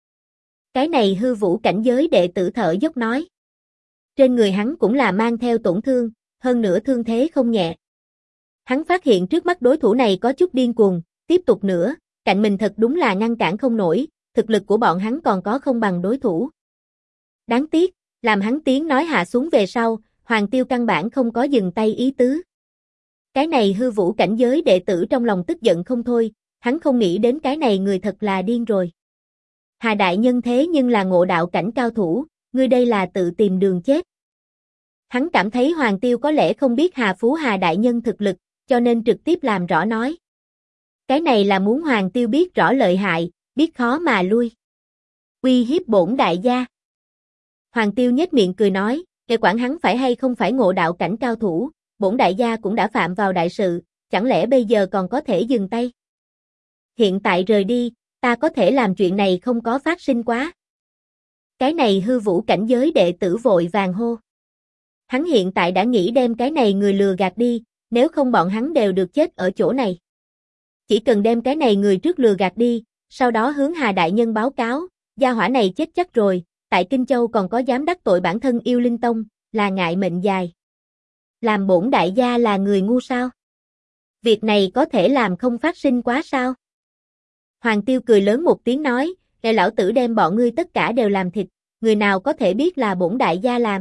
Cái này hư vũ cảnh giới đệ tử thở dốc nói. Trên người hắn cũng là mang theo tổn thương, hơn nữa thương thế không nhẹ. Hắn phát hiện trước mắt đối thủ này có chút điên cuồng, tiếp tục nữa, cạnh mình thật đúng là ngăn cản không nổi, thực lực của bọn hắn còn có không bằng đối thủ. Đáng tiếc, làm hắn tiếng nói hạ xuống về sau, Hoàng Tiêu căn bản không có dừng tay ý tứ. Cái này hư vũ cảnh giới đệ tử trong lòng tức giận không thôi, hắn không nghĩ đến cái này người thật là điên rồi. Hà Đại Nhân thế nhưng là ngộ đạo cảnh cao thủ, ngươi đây là tự tìm đường chết. Hắn cảm thấy Hoàng Tiêu có lẽ không biết Hà Phú Hà Đại Nhân thực lực, cho nên trực tiếp làm rõ nói. Cái này là muốn Hoàng Tiêu biết rõ lợi hại, biết khó mà lui. Uy hiếp bổn đại gia. Hoàng Tiêu nhếch miệng cười nói, kể quản hắn phải hay không phải ngộ đạo cảnh cao thủ, bổn đại gia cũng đã phạm vào đại sự, chẳng lẽ bây giờ còn có thể dừng tay. Hiện tại rời đi, ta có thể làm chuyện này không có phát sinh quá. Cái này hư vũ cảnh giới đệ tử vội vàng hô. Hắn hiện tại đã nghĩ đem cái này người lừa gạt đi, nếu không bọn hắn đều được chết ở chỗ này. Chỉ cần đem cái này người trước lừa gạt đi, sau đó hướng Hà Đại Nhân báo cáo, gia hỏa này chết chắc rồi, tại Kinh Châu còn có dám đắc tội bản thân yêu linh tông, là ngại mệnh dài. Làm bổn đại gia là người ngu sao? Việc này có thể làm không phát sinh quá sao? Hoàng Tiêu cười lớn một tiếng nói, để lão tử đem bọn ngươi tất cả đều làm thịt, người nào có thể biết là bổn đại gia làm.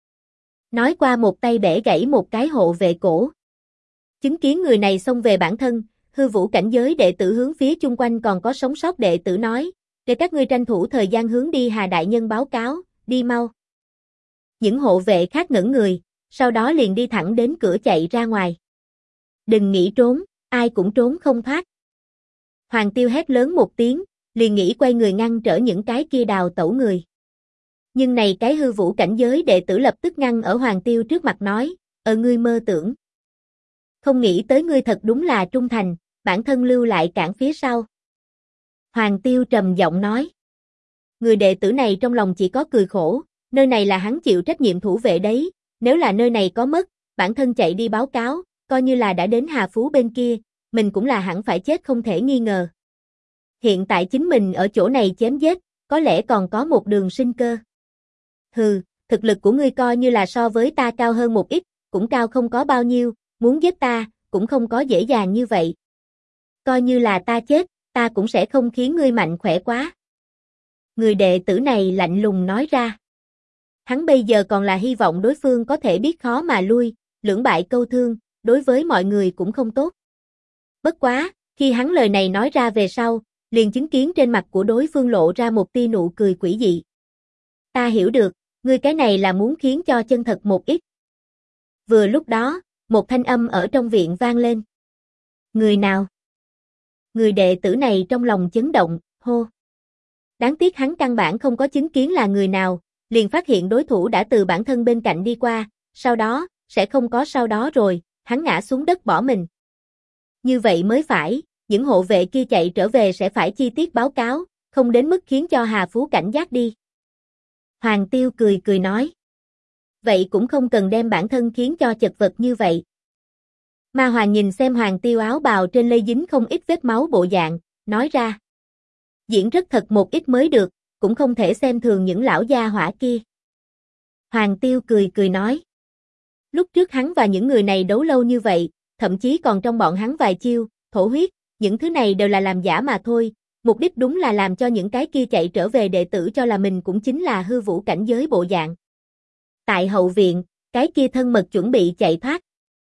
Nói qua một tay bẻ gãy một cái hộ vệ cổ. Chứng kiến người này xông về bản thân, hư vũ cảnh giới đệ tử hướng phía chung quanh còn có sống sót đệ tử nói, để các ngươi tranh thủ thời gian hướng đi Hà Đại Nhân báo cáo, đi mau. Những hộ vệ khác ngẩn người, sau đó liền đi thẳng đến cửa chạy ra ngoài. Đừng nghĩ trốn, ai cũng trốn không thoát. Hoàng Tiêu hét lớn một tiếng, liền nghĩ quay người ngăn trở những cái kia đào tẩu người. Nhưng này cái hư vũ cảnh giới đệ tử lập tức ngăn ở Hoàng Tiêu trước mặt nói, ngươi mơ tưởng. Không nghĩ tới ngươi thật đúng là trung thành, bản thân lưu lại cản phía sau. Hoàng Tiêu trầm giọng nói. Người đệ tử này trong lòng chỉ có cười khổ, nơi này là hắn chịu trách nhiệm thủ vệ đấy, nếu là nơi này có mất, bản thân chạy đi báo cáo, coi như là đã đến Hà Phú bên kia, mình cũng là hẳn phải chết không thể nghi ngờ. Hiện tại chính mình ở chỗ này chém giết, có lẽ còn có một đường sinh cơ. Hừ, thực lực của ngươi coi như là so với ta cao hơn một ít, cũng cao không có bao nhiêu, muốn giết ta, cũng không có dễ dàng như vậy. Coi như là ta chết, ta cũng sẽ không khiến ngươi mạnh khỏe quá. Người đệ tử này lạnh lùng nói ra. Hắn bây giờ còn là hy vọng đối phương có thể biết khó mà lui, lưỡng bại câu thương, đối với mọi người cũng không tốt. Bất quá, khi hắn lời này nói ra về sau, liền chứng kiến trên mặt của đối phương lộ ra một tia nụ cười quỷ dị. Ta hiểu được, ngươi cái này là muốn khiến cho chân thật một ít. Vừa lúc đó, một thanh âm ở trong viện vang lên. Người nào? Người đệ tử này trong lòng chấn động, hô. Đáng tiếc hắn căn bản không có chứng kiến là người nào, liền phát hiện đối thủ đã từ bản thân bên cạnh đi qua, sau đó, sẽ không có sau đó rồi, hắn ngã xuống đất bỏ mình. Như vậy mới phải, những hộ vệ kia chạy trở về sẽ phải chi tiết báo cáo, không đến mức khiến cho Hà Phú cảnh giác đi. Hoàng Tiêu cười cười nói. Vậy cũng không cần đem bản thân khiến cho chật vật như vậy. Ma Hoàng nhìn xem Hoàng Tiêu áo bào trên lây dính không ít vết máu bộ dạng, nói ra. Diễn rất thật một ít mới được, cũng không thể xem thường những lão gia hỏa kia. Hoàng Tiêu cười cười nói. Lúc trước hắn và những người này đấu lâu như vậy, thậm chí còn trong bọn hắn vài chiêu, thổ huyết, những thứ này đều là làm giả mà thôi, mục đích đúng là làm cho những cái kia chạy trở về đệ tử cho là mình cũng chính là hư vũ cảnh giới bộ dạng. Tại hậu viện, cái kia thân mật chuẩn bị chạy thoát.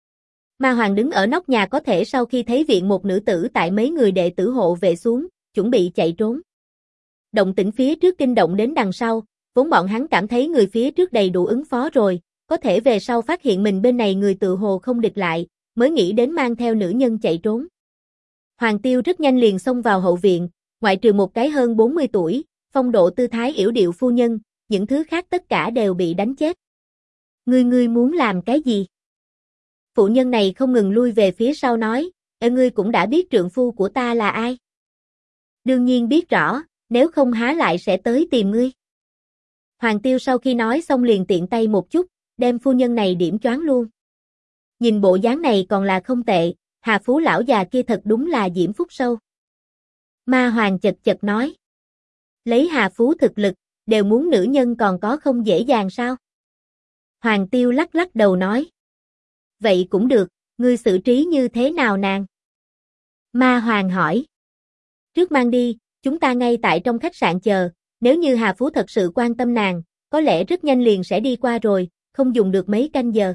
Ma Hoàng đứng ở nóc nhà có thể sau khi thấy viện một nữ tử tại mấy người đệ tử hộ vệ xuống, chuẩn bị chạy trốn. Động tĩnh phía trước kinh động đến đằng sau, vốn bọn hắn cảm thấy người phía trước đầy đủ ứng phó rồi, có thể về sau phát hiện mình bên này người tự hồ không địch lại, mới nghĩ đến mang theo nữ nhân chạy trốn. Hoàng Tiêu rất nhanh liền xông vào hậu viện, ngoại trừ một cái hơn 40 tuổi, phong độ tư thái yểu điệu phu nhân, những thứ khác tất cả đều bị đánh chết. Ngươi muốn làm cái gì? Phụ nhân này không ngừng lui về phía sau nói, ngươi cũng đã biết trượng phu của ta là ai? Đương nhiên biết rõ, nếu không há lại sẽ tới tìm ngươi. Hoàng Tiêu sau khi nói xong liền tiện tay một chút, đem phu nhân này điểm choáng luôn. Nhìn bộ dáng này còn là không tệ, Hà Phú lão già kia thật đúng là diễm phúc sâu. Ma Hoàng chật chật nói. Lấy Hà Phú thực lực, đều muốn nữ nhân còn có không dễ dàng sao? Hoàng Tiêu lắc lắc đầu nói. Vậy cũng được, ngươi xử trí như thế nào nàng? Ma Hoàng hỏi. Trước mang đi, chúng ta ngay tại trong khách sạn chờ, nếu như Hà Phú thật sự quan tâm nàng, có lẽ rất nhanh liền sẽ đi qua rồi, không dùng được mấy canh giờ.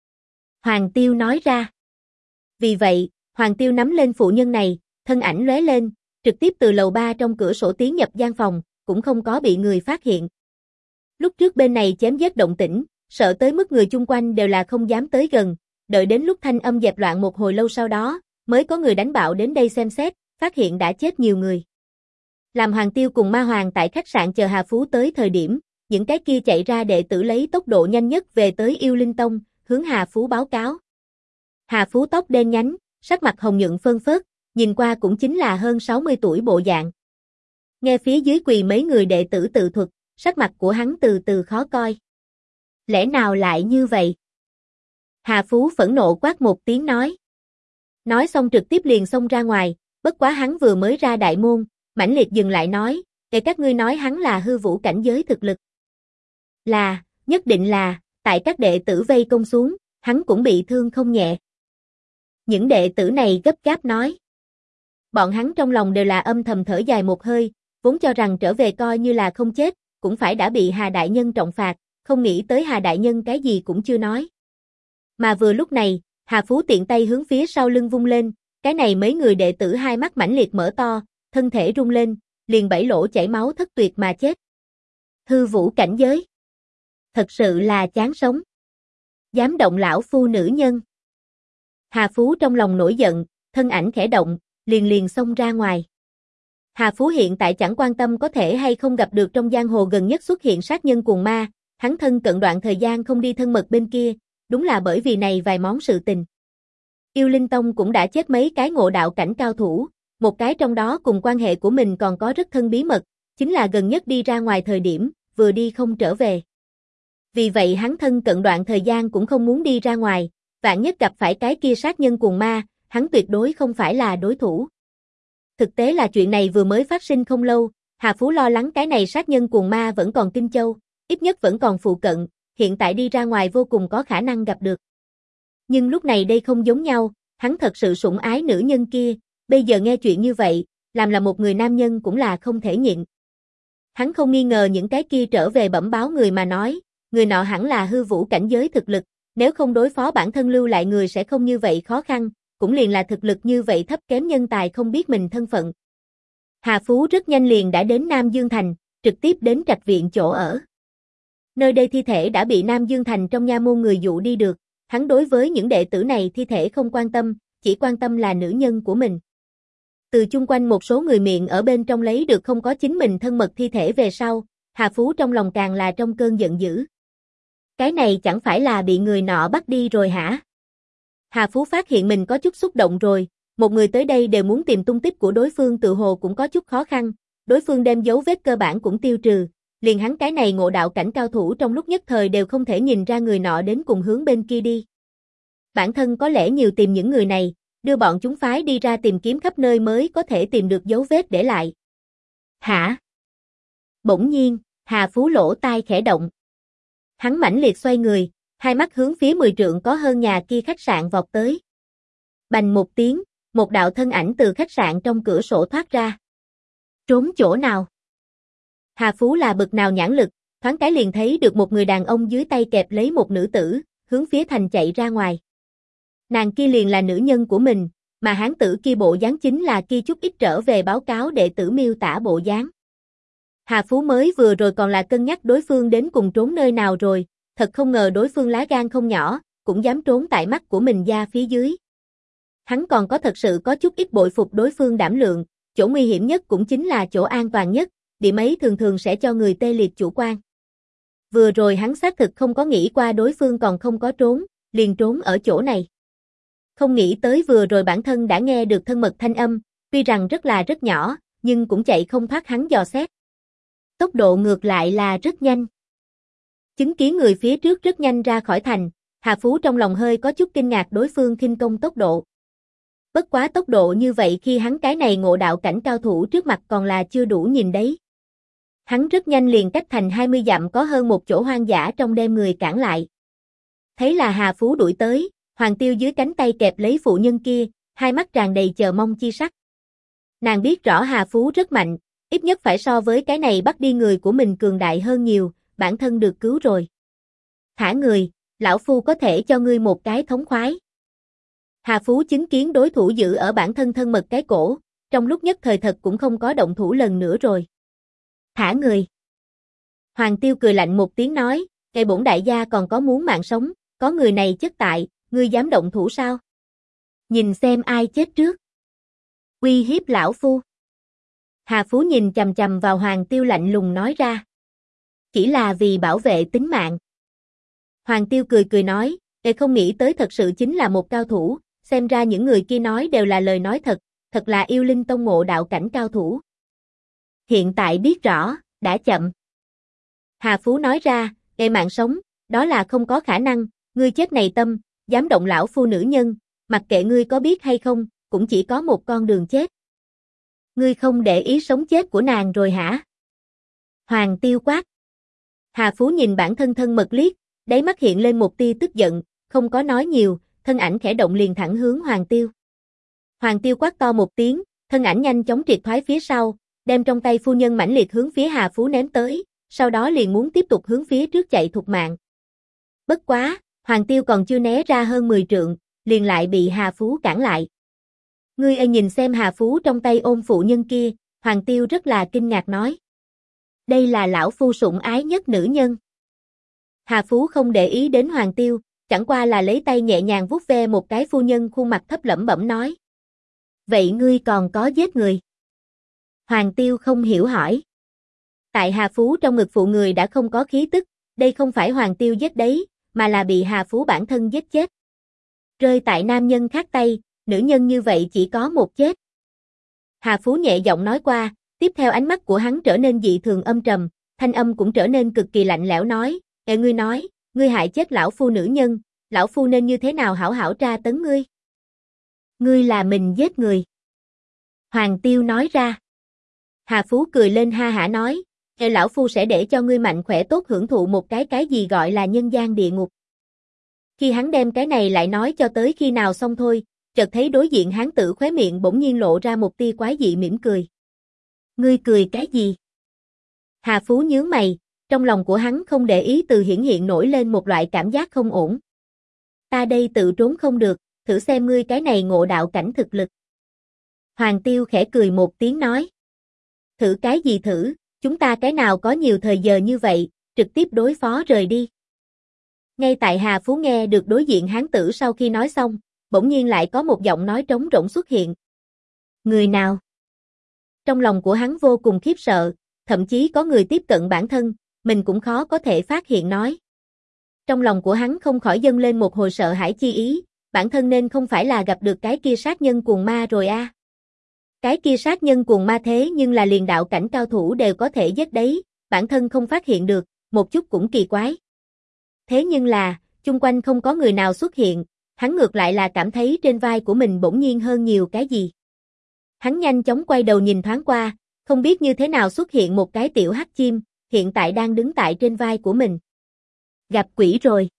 Hoàng Tiêu nói ra. Vì vậy, Hoàng Tiêu nắm lên phụ nhân này, thân ảnh lóe lên, trực tiếp từ lầu 3 trong cửa sổ tiến nhập gian phòng, cũng không có bị người phát hiện. Lúc trước bên này chém giết động tĩnh, sợ tới mức người chung quanh đều là không dám tới gần, đợi đến lúc thanh âm dẹp loạn một hồi lâu sau đó, mới có người đánh bạo đến đây xem xét, phát hiện đã chết nhiều người. Làm Hoàng Tiêu cùng Ma Hoàng tại khách sạn chờ Hà Phú tới thời điểm, những cái kia chạy ra đệ tử lấy tốc độ nhanh nhất về tới Yêu Linh Tông, hướng Hà Phú báo cáo. Hà Phú tóc đen nhánh, sắc mặt hồng nhuận phơn phớt, nhìn qua cũng chính là hơn 60 tuổi bộ dạng. Nghe phía dưới quỳ mấy người đệ tử tự thuật, sắc mặt của hắn từ từ khó coi. Lẽ nào lại như vậy? Hà Phú phẫn nộ quát một tiếng nói. Nói xong trực tiếp liền xông ra ngoài, bất quá hắn vừa mới ra đại môn, mãnh liệt dừng lại nói, để các ngươi nói hắn là hư vũ cảnh giới thực lực. Là, nhất định là, tại các đệ tử vây công xuống, hắn cũng bị thương không nhẹ. Những đệ tử này gấp gáp nói. Bọn hắn trong lòng đều là âm thầm thở dài một hơi, vốn cho rằng trở về coi như là không chết, cũng phải đã bị Hà Đại Nhân trọng phạt, không nghĩ tới Hà Đại Nhân cái gì cũng chưa nói. Mà vừa lúc này, Hà Phú tiện tay hướng phía sau lưng vung lên, cái này mấy người đệ tử hai mắt mãnh liệt mở to, thân thể rung lên, liền 7 lỗ chảy máu thất tuyệt mà chết. Hư vũ cảnh giới. Thật sự là chán sống. Dám động lão phu nữ nhân. Hà Phú trong lòng nổi giận, thân ảnh khẽ động, liền xông ra ngoài. Hà Phú hiện tại chẳng quan tâm có thể hay không gặp được trong giang hồ gần nhất xuất hiện sát nhân cuồng ma, hắn thân cận đoạn thời gian không đi thân mật bên kia, đúng là bởi vì này vài món sự tình. Yêu Linh Tông cũng đã chết mấy cái ngộ đạo cảnh cao thủ, một cái trong đó cùng quan hệ của mình còn có rất thân bí mật, chính là gần nhất đi ra ngoài thời điểm, vừa đi không trở về. Vì vậy hắn thân cận đoạn thời gian cũng không muốn đi ra ngoài, vạn nhất gặp phải cái kia sát nhân cuồng ma, hắn tuyệt đối không phải là đối thủ. Thực tế là chuyện này vừa mới phát sinh không lâu, Hà Phú lo lắng cái này sát nhân cuồng ma vẫn còn Kinh Châu, ít nhất vẫn còn phụ cận, hiện tại đi ra ngoài vô cùng có khả năng gặp được. Nhưng lúc này đây không giống nhau, hắn thật sự sủng ái nữ nhân kia, bây giờ nghe chuyện như vậy, làm là một người nam nhân cũng là không thể nhịn. Hắn không nghi ngờ những cái kia trở về bẩm báo người mà nói, người nọ hẳn là hư vũ cảnh giới thực lực, nếu không đối phó bản thân lưu lại người sẽ không như vậy khó khăn, cũng liền là thực lực như vậy thấp kém nhân tài không biết mình thân phận. Hà Phú rất nhanh liền đã đến Nam Dương Thành, trực tiếp đến trạch viện chỗ ở. Nơi đây thi thể đã bị Nam Dương Thành trong nha môn người dụ đi được, hắn đối với những đệ tử này thi thể không quan tâm, chỉ quan tâm là nữ nhân của mình. Từ chung quanh một số người miệng ở bên trong lấy được không có chính mình thân mật thi thể về sau, Hà Phú trong lòng càng là trong cơn giận dữ. Cái này chẳng phải là bị người nọ bắt đi rồi hả? Hà Phú phát hiện mình có chút xúc động rồi, một người tới đây đều muốn tìm tung tích của đối phương tự hồ cũng có chút khó khăn, đối phương đem dấu vết cơ bản cũng tiêu trừ, liền hắn cái này ngộ đạo cảnh cao thủ trong lúc nhất thời đều không thể nhìn ra người nọ đến cùng hướng bên kia đi. Bản thân có lẽ nhiều tìm những người này, đưa bọn chúng phái đi ra tìm kiếm khắp nơi mới có thể tìm được dấu vết để lại. Hả? Bỗng nhiên, Hà Phú lỗ tai khẽ động. Hắn mãnh liệt xoay người, hai mắt hướng phía 10 trượng có hơn nhà kia khách sạn vọt tới. Bành một tiếng, một đạo thân ảnh từ khách sạn trong cửa sổ thoát ra. Trốn chỗ nào? Hà Phú là bực nào nhãn lực, thoáng cái liền thấy được một người đàn ông dưới tay kẹp lấy một nữ tử, hướng phía thành chạy ra ngoài. Nàng kia liền là nữ nhân của mình, mà hán tử kia bộ dáng chính là kia chút ít trở về báo cáo đệ tử miêu tả bộ dáng. Hà Phú mới vừa rồi còn là cân nhắc đối phương đến cùng trốn nơi nào rồi, thật không ngờ đối phương lá gan không nhỏ, cũng dám trốn tại mắt của mình da phía dưới. Hắn còn có thật sự có chút ít bội phục đối phương đảm lượng, chỗ nguy hiểm nhất cũng chính là chỗ an toàn nhất, điểm ấy thường thường sẽ cho người tê liệt chủ quan. Vừa rồi hắn xác thực không có nghĩ qua đối phương còn không có trốn, liền trốn ở chỗ này. Không nghĩ tới vừa rồi bản thân đã nghe được thân mật thanh âm, tuy rằng rất nhỏ, nhưng cũng chạy không thoát hắn dò xét. Tốc độ ngược lại là rất nhanh. Chứng kiến người phía trước rất nhanh ra khỏi thành, Hà Phú trong lòng hơi có chút kinh ngạc đối phương khinh công tốc độ. Bất quá tốc độ như vậy khi hắn cái này ngộ đạo cảnh cao thủ trước mặt còn là chưa đủ nhìn đấy. Hắn rất nhanh liền cách thành 20 dặm có hơn một chỗ hoang dã trong đem người cản lại. Thấy là Hà Phú đuổi tới, Hoàng Tiêu dưới cánh tay kẹp lấy phụ nhân kia, hai mắt tràn đầy chờ mong chi sắc. Nàng biết rõ Hà Phú rất mạnh, ít nhất phải so với cái này bắt đi người của mình cường đại hơn nhiều, bản thân được cứu rồi. Thả người, lão phu có thể cho ngươi một cái thống khoái. Hà Phú chứng kiến đối thủ giữ ở bản thân thân mật cái cổ, trong lúc nhất thời thật cũng không có động thủ lần nữa rồi. Thả người. Hoàng Tiêu cười lạnh một tiếng nói, cây bổn đại gia còn có muốn mạng sống, có người này chất tại, ngươi dám động thủ sao? Nhìn xem ai chết trước. Uy hiếp lão phu. Hà Phú nhìn chằm chằm vào Hoàng Tiêu lạnh lùng nói ra. Chỉ là vì bảo vệ tính mạng. Hoàng Tiêu cười nói, không nghĩ tới thật sự chính là một cao thủ, xem ra những người kia nói đều là lời nói thật, thật là Yêu Linh Tông ngộ đạo cảnh cao thủ. Hiện tại biết rõ, đã chậm. Hà Phú nói ra, mạng sống, đó là không có khả năng, ngươi chết này tâm, dám động lão phu nữ nhân, mặc kệ ngươi có biết hay không, cũng chỉ có một con đường chết. Ngươi không để ý sống chết của nàng rồi hả? Hoàng Tiêu quát. Hà Phú nhìn bản thân thân mật liếc, đáy mắt hiện lên một tia tức giận, không có nói nhiều, thân ảnh khẽ động liền thẳng hướng Hoàng Tiêu. Hoàng Tiêu quát to một tiếng, thân ảnh nhanh chóng triệt thoái phía sau, đem trong tay phu nhân mãnh liệt hướng phía Hà Phú ném tới, sau đó liền muốn tiếp tục hướng phía trước chạy thục mạng. Bất quá, Hoàng Tiêu còn chưa né ra hơn 10 trượng, liền lại bị Hà Phú cản lại. Ngươi nhìn xem Hà Phú trong tay ôm phụ nhân kia, Hoàng Tiêu rất là kinh ngạc nói. Đây là lão phu sủng ái nhất nữ nhân. Hà Phú không để ý đến Hoàng Tiêu, chẳng qua là lấy tay nhẹ nhàng vuốt ve một cái phu nhân khuôn mặt thấp lẩm bẩm nói. Vậy ngươi còn có giết người? Hoàng Tiêu không hiểu hỏi. Tại Hà Phú trong ngực phụ người đã không có khí tức, đây không phải Hoàng Tiêu giết đấy, mà là bị Hà Phú bản thân giết chết. Rơi tại nam nhân khác tay, nữ nhân như vậy chỉ có một chết. Hà Phú nhẹ giọng nói qua, tiếp theo ánh mắt của hắn trở nên dị thường âm trầm, thanh âm cũng trở nên cực kỳ lạnh lẽo nói, ngươi nói, ngươi hại chết lão phu nữ nhân, lão phu nên như thế nào hảo hảo tra tấn ngươi? Ngươi là mình giết người. Hoàng Tiêu nói ra. Hà Phú cười lên ha hả nói, lão phu sẽ để cho ngươi mạnh khỏe tốt hưởng thụ một cái gì gọi là nhân gian địa ngục. Khi hắn đem cái này lại nói cho tới khi nào xong thôi, chợt thấy đối diện hán tử khóe miệng bỗng nhiên lộ ra một tia quái dị mỉm cười. Ngươi cười cái gì? Hà Phú nhướng mày, trong lòng của hắn không để ý từ hiện nổi lên một loại cảm giác không ổn. Ta đây tự trốn không được, thử xem ngươi cái này ngộ đạo cảnh thực lực. Hoàng Tiêu khẽ cười một tiếng nói. Thử cái gì thử, chúng ta cái nào có nhiều thời giờ như vậy, trực tiếp đối phó rời đi. Ngay tại Hà Phú nghe được đối diện hán tử sau khi nói xong, bỗng nhiên lại có một giọng nói trống rỗng xuất hiện. Người nào? Trong lòng của hắn vô cùng khiếp sợ, thậm chí có người tiếp cận bản thân, mình cũng khó có thể phát hiện nói. Trong lòng của hắn không khỏi dâng lên một hồi sợ hãi chi ý, bản thân nên không phải là gặp được cái kia sát nhân cuồng ma rồi a. Cái kia sát nhân cuồng ma thế nhưng là liền đạo cảnh cao thủ đều có thể giết đấy, bản thân không phát hiện được, một chút cũng kỳ quái. Thế nhưng là, chung quanh không có người nào xuất hiện, hắn ngược lại là cảm thấy trên vai của mình bỗng nhiên hơn nhiều cái gì. Hắn nhanh chóng quay đầu nhìn thoáng qua, không biết như thế nào xuất hiện một cái tiểu hắc chim, hiện tại đang đứng tại trên vai của mình. Gặp quỷ rồi.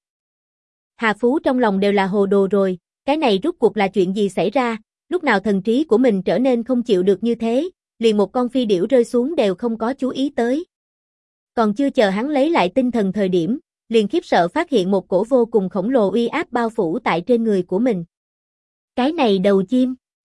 Hà Phú trong lòng đều là hồ đồ rồi, cái này rút cuộc là chuyện gì xảy ra, lúc nào thần trí của mình trở nên không chịu được như thế, liền một con phi điểu rơi xuống đều không có chú ý tới. Còn chưa chờ hắn lấy lại tinh thần thời điểm, liền khiếp sợ phát hiện một cổ vô cùng khổng lồ uy áp bao phủ tại trên người của mình. Cái này đầu chim.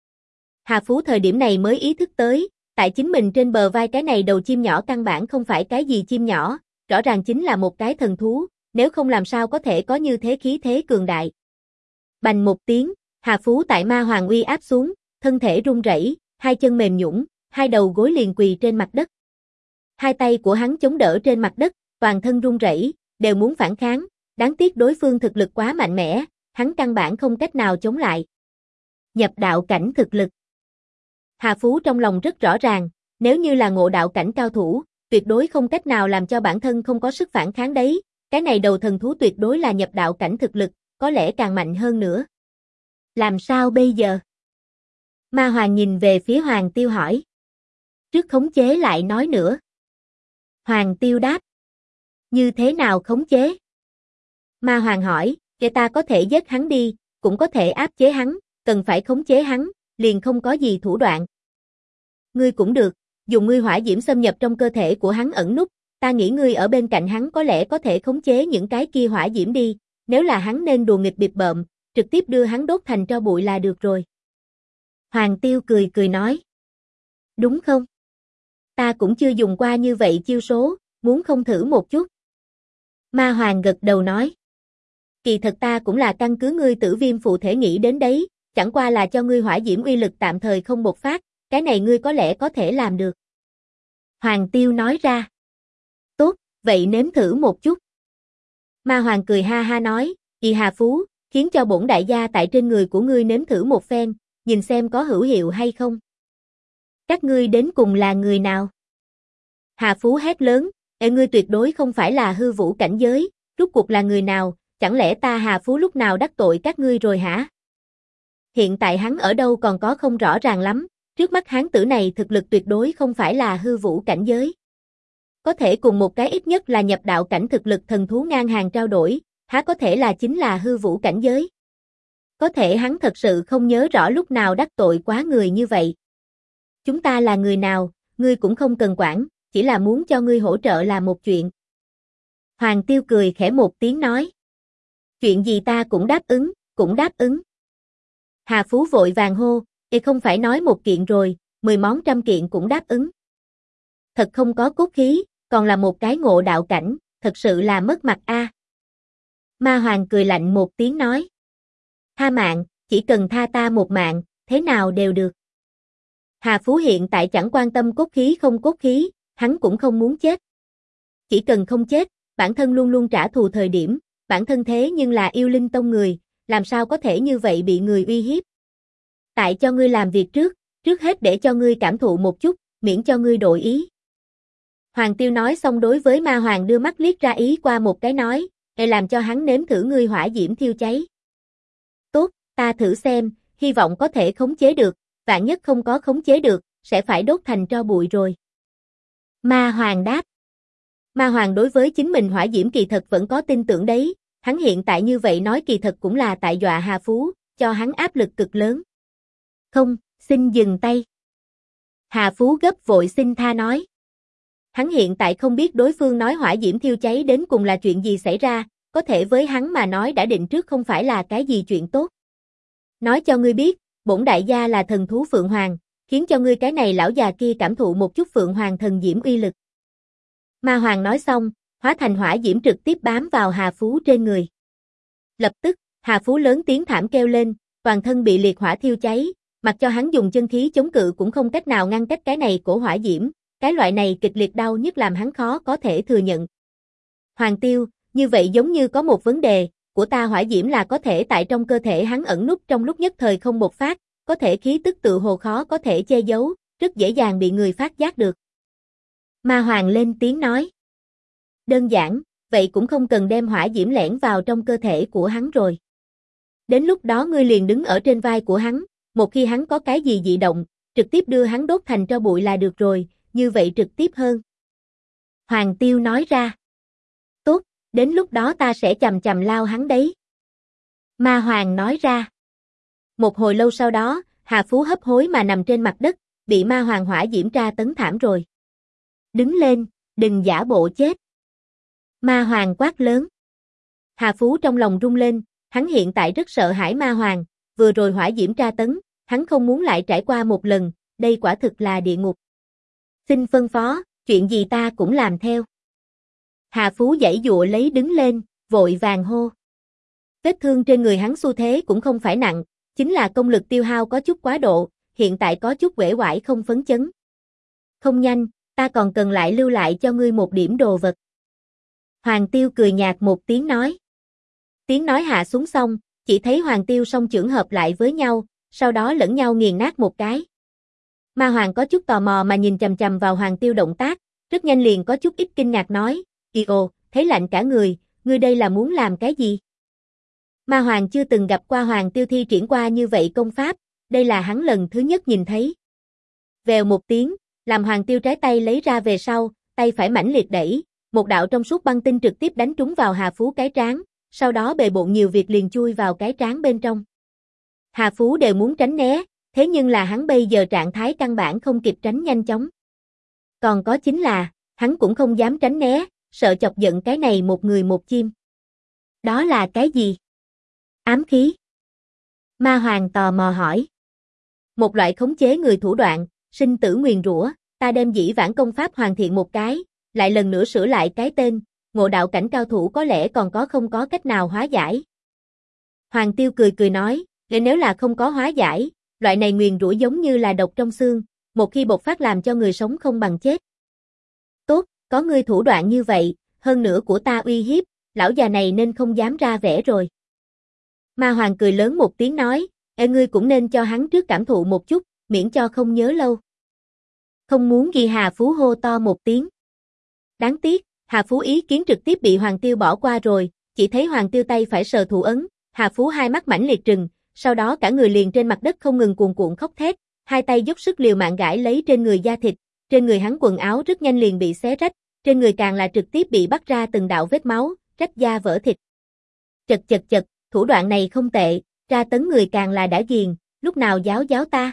Hà Phú thời điểm này mới ý thức tới, tại chính mình trên bờ vai cái này đầu chim nhỏ căn bản không phải cái gì chim nhỏ, rõ ràng chính là một cái thần thú, nếu không làm sao có thể có như thế khí thế cường đại. Bành một tiếng, Hà Phú tại ma hoàng uy áp xuống, thân thể run rẩy, hai chân mềm nhũn, hai đầu gối liền quỳ trên mặt đất. Hai tay của hắn chống đỡ trên mặt đất, toàn thân run rẩy, đều muốn phản kháng, đáng tiếc đối phương thực lực quá mạnh mẽ, hắn căn bản không cách nào chống lại. Nhập đạo cảnh thực lực. Hà Phú trong lòng rất rõ ràng, nếu như là ngộ đạo cảnh cao thủ, tuyệt đối không cách nào làm cho bản thân không có sức phản kháng đấy, cái này đầu thần thú tuyệt đối là nhập đạo cảnh thực lực, có lẽ càng mạnh hơn nữa. Làm sao bây giờ? Ma Hoàng nhìn về phía Hoàng Tiêu hỏi. Trước khống chế lại nói nữa. Hoàng Tiêu đáp. Như thế nào khống chế? Ma Hoàng hỏi, để ta có thể giết hắn đi, cũng có thể áp chế hắn, cần phải khống chế hắn, liền không có gì thủ đoạn. Ngươi cũng được, dùng ngươi hỏa diễm xâm nhập trong cơ thể của hắn ẩn núp, ta nghĩ ngươi ở bên cạnh hắn có lẽ có thể khống chế những cái kia hỏa diễm đi, nếu là hắn nên đùa nghịch bịp bợm, trực tiếp đưa hắn đốt thành tro bụi là được rồi. Hoàng Tiêu cười cười nói. Đúng không? Ta cũng chưa dùng qua như vậy chiêu số, muốn không thử một chút. Ma Hoàng gật đầu nói. Kỳ thật ta cũng là căn cứ ngươi tử viêm phụ thể nghĩ đến đấy, chẳng qua là cho ngươi hỏa diễm uy lực tạm thời không bộc phát, cái này ngươi có lẽ có thể làm được. Hoàng Tiêu nói ra. Tốt, vậy nếm thử một chút. Ma Hoàng cười ha ha nói, Hà Phú, khiến cho bổn đại gia tại trên người của ngươi nếm thử một phen, nhìn xem có hữu hiệu hay không. Các ngươi đến cùng là người nào? Hà Phú hét lớn, ngươi tuyệt đối không phải là hư vũ cảnh giới, rốt cuộc là người nào, chẳng lẽ ta Hà Phú lúc nào đắc tội các ngươi rồi hả? Hiện tại hắn ở đâu còn có không rõ ràng lắm, trước mắt hán tử này thực lực tuyệt đối không phải là hư vũ cảnh giới. Có thể cùng một cái ít nhất là nhập đạo cảnh thực lực thần thú ngang hàng trao đổi, há có thể là chính là hư vũ cảnh giới. Có thể hắn thật sự không nhớ rõ lúc nào đắc tội quá người như vậy. Chúng ta là người nào, ngươi cũng không cần quản, chỉ là muốn cho ngươi hỗ trợ là một chuyện. Hoàng Tiêu cười khẽ một tiếng nói. Chuyện gì ta cũng đáp ứng, cũng đáp ứng. Hà Phú vội vàng hô, không phải nói một kiện rồi, 10 món trăm kiện cũng đáp ứng. Thật không có cốt khí, còn là một cái ngộ đạo cảnh, thật sự là mất mặt a. Ma Hoàng cười lạnh một tiếng nói. Tha mạng, chỉ cần tha ta một mạng, thế nào đều được. Hà Phú hiện tại chẳng quan tâm cốt khí không cốt khí, hắn cũng không muốn chết. Chỉ cần không chết, bản thân luôn luôn trả thù thời điểm, bản thân thế nhưng là yêu linh tông người, làm sao có thể như vậy bị người uy hiếp. Tại cho ngươi làm việc trước hết để cho ngươi cảm thụ một chút, miễn cho ngươi đổi ý. Hoàng Tiêu nói xong đối với Ma Hoàng đưa mắt liếc ra ý qua một cái nói, để làm cho hắn nếm thử ngươi hỏa diễm thiêu cháy. Tốt, ta thử xem, hy vọng có thể khống chế được, vạn nhất không có khống chế được, sẽ phải đốt thành tro bụi rồi. Ma Hoàng đáp. Ma Hoàng đối với chính mình hỏa diễm kỳ thật vẫn có tin tưởng đấy, hắn hiện tại như vậy nói kỳ thật cũng là tại dọa Hà Phú, cho hắn áp lực cực lớn. Không, xin dừng tay. Hà Phú gấp vội xin tha nói. Hắn hiện tại không biết đối phương nói hỏa diễm thiêu cháy đến cùng là chuyện gì xảy ra, có thể với hắn mà nói đã định trước không phải là cái gì chuyện tốt. Nói cho ngươi biết, bổn đại gia là thần thú Phượng Hoàng, khiến cho ngươi cái này lão già kia cảm thụ một chút Phượng Hoàng thần diễm uy lực. Ma Hoàng nói xong, hóa thành hỏa diễm trực tiếp bám vào Hà Phú trên người. Lập tức, Hà Phú lớn tiếng thảm kêu lên, toàn thân bị liệt hỏa thiêu cháy, mặc cho hắn dùng chân khí chống cự cũng không cách nào ngăn cách cái này của hỏa diễm, cái loại này kịch liệt đau nhức làm hắn khó có thể thừa nhận. Hoàng Tiêu, như vậy giống như có một vấn đề, của ta hỏa diễm là có thể tại trong cơ thể hắn ẩn núp trong lúc nhất thời không bộc phát, có thể khí tức tự hồ khó có thể che giấu, rất dễ dàng bị người phát giác được. Ma Hoàng lên tiếng nói. Đơn giản, vậy cũng không cần đem hỏa diễm lẻn vào trong cơ thể của hắn rồi. Đến lúc đó ngươi liền đứng ở trên vai của hắn, một khi hắn có cái gì dị động, trực tiếp đưa hắn đốt thành tro bụi là được rồi, như vậy trực tiếp hơn. Hoàng Tiêu nói ra. Tốt, đến lúc đó ta sẽ chầm chầm lao hắn đấy. Ma Hoàng nói ra. Một hồi lâu sau đó, Hà Phú hấp hối mà nằm trên mặt đất, bị Ma Hoàng hỏa diễm tra tấn thảm rồi. Đứng lên, đừng giả bộ chết. Ma Hoàng quát lớn. Hà Phú trong lòng rung lên, hắn hiện tại rất sợ hãi Ma Hoàng, vừa rồi hỏa diễm tra tấn, hắn không muốn lại trải qua một lần, đây quả thực là địa ngục. Xin phân phó, chuyện gì ta cũng làm theo. Hà Phú giãy giụa lấy đứng lên, vội vàng hô. Vết thương trên người hắn xu thế cũng không phải nặng, chính là công lực tiêu hao có chút quá độ, hiện tại có chút uể oải không phấn chấn. Không nhanh, ta còn cần lại lưu lại cho ngươi một điểm đồ vật. Hoàng Tiêu cười nhạt một tiếng nói. Tiếng nói hạ xuống xong, chỉ thấy Hoàng Tiêu song chưởng hợp lại với nhau, sau đó lẫn nhau nghiền nát một cái. Ma Hoàng có chút tò mò mà nhìn chằm chằm vào Hoàng Tiêu động tác, rất nhanh liền có chút ít kinh ngạc nói, ồ, thấy lạnh cả người, ngươi đây là muốn làm cái gì? Ma Hoàng chưa từng gặp qua Hoàng Tiêu thi triển qua như vậy công pháp, đây là hắn lần thứ nhất nhìn thấy. Vèo một tiếng, làm Hoàng Tiêu trái tay lấy ra về sau, tay phải mãnh liệt đẩy, một đạo trong suốt băng tinh trực tiếp đánh trúng vào Hà Phú cái trán, sau đó bề bộn nhiều việc liền chui vào cái trán bên trong. Hà Phú đều muốn tránh né, thế nhưng là hắn bây giờ trạng thái căn bản không kịp tránh nhanh chóng. Còn có chính là, hắn cũng không dám tránh né, sợ chọc giận cái này một người một chim. Đó là cái gì? Ám khí. Ma Hoàng tò mò hỏi. Một loại khống chế người thủ đoạn, sinh tử nguyền rủa, ta đem dĩ vãng công pháp hoàn thiện một cái, lại lần nữa sửa lại cái tên, ngộ đạo cảnh cao thủ có lẽ còn không có cách nào hóa giải. Hoàng Tiêu cười cười nói, nếu là không có hóa giải, loại này nguyền rủa giống như là độc trong xương, một khi bộc phát làm cho người sống không bằng chết. Tốt, có ngươi thủ đoạn như vậy, hơn nữa của ta uy hiếp, lão già này nên không dám ra vẻ rồi. Ma Hoàng cười lớn một tiếng nói, ngươi cũng nên cho hắn trước cảm thụ một chút, miễn cho không nhớ lâu. Không muốn ghi Hà Phú hô to một tiếng. Đáng tiếc, Hà Phú ý kiến trực tiếp bị Hoàng Tiêu bỏ qua rồi, chỉ thấy Hoàng Tiêu tay phải sờ thủ ấn, Hà Phú hai mắt mãnh liệt trừng, sau đó cả người liền trên mặt đất không ngừng cuồn cuộn khóc thét, hai tay dốc sức liều mạng gãi lấy trên người da thịt, trên người hắn quần áo rất nhanh liền bị xé rách, trên người càng là trực tiếp bị bắt ra từng đạo vết máu, rách da vỡ thịt. Chật, thủ đoạn này không tệ, tra tấn người càng là đã ghiền, lúc nào giáo ta.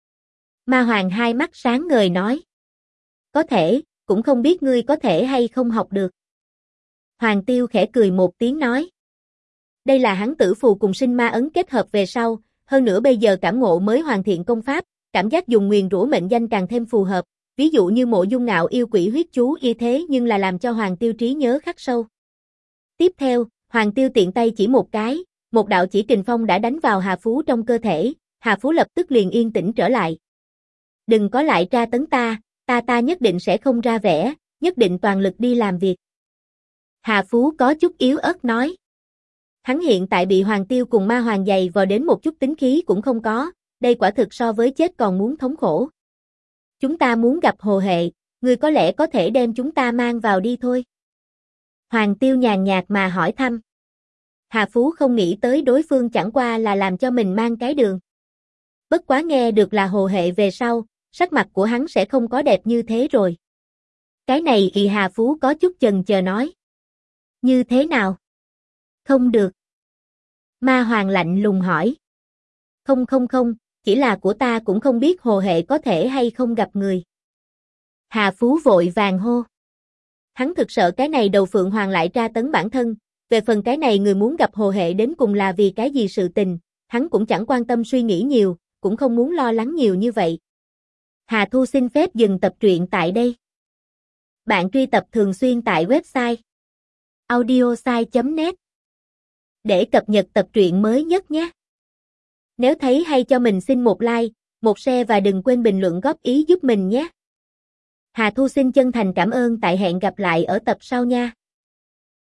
Ma Hoàng hai mắt sáng ngời nói. Có thể, cũng không biết ngươi có thể hay không học được. Hoàng Tiêu khẽ cười một tiếng nói. Đây là hắn tử phù cùng sinh ma ấn kết hợp về sau, hơn nữa bây giờ cảm ngộ mới hoàn thiện công pháp, cảm giác dùng nguyền rủa mệnh danh càng thêm phù hợp, ví dụ như Mộ Dung Ngạo yêu quỷ huyết chú y thế nhưng là làm cho Hoàng Tiêu trí nhớ khắc sâu. Tiếp theo, Hoàng Tiêu tiện tay chỉ một cái, một đạo chỉ kình phong đã đánh vào Hà Phú trong cơ thể, Hà Phú lập tức liền yên tĩnh trở lại. Đừng có lại tra tấn ta nhất định sẽ không ra vẻ, nhất định toàn lực đi làm việc. Hà Phú có chút yếu ớt nói. Hắn hiện tại bị Hoàng Tiêu cùng Ma Hoàng giày vò đến một chút tính khí cũng không có, đây quả thực so với chết còn muốn thống khổ. Chúng ta muốn gặp Hồ Hệ, ngươi có lẽ có thể đem chúng ta mang vào đi thôi. Hoàng Tiêu nhàn nhạt mà hỏi thăm. Hà Phú không nghĩ tới đối phương chẳng qua là làm cho mình mang cái đường. Bất quá nghe được là Hồ Hệ về sau, sắc mặt của hắn sẽ không có đẹp như thế rồi. Cái này thì Hà Phú có chút chần chờ nói. Như thế nào? Không được. Ma Hoàng lạnh lùng hỏi. Không, chỉ là của ta cũng không biết Hồ Hệ có thể hay không gặp người. Hà Phú vội vàng hô. Hắn thực sợ cái này đầu Phượng Hoàng lại tra tấn bản thân, về phần cái này người muốn gặp Hồ Hệ đến cùng là vì cái gì sự tình, hắn cũng chẳng quan tâm suy nghĩ nhiều, cũng không muốn lo lắng nhiều như vậy. Hà Thu xin phép dừng tập truyện tại đây. Bạn truy tập thường xuyên tại website audiosai.net để cập nhật tập truyện mới nhất nhé. Nếu thấy hay cho mình xin một like, một share và đừng quên bình luận góp ý giúp mình nhé. Hà Thu xin chân thành cảm ơn, tại hẹn gặp lại ở tập sau nha.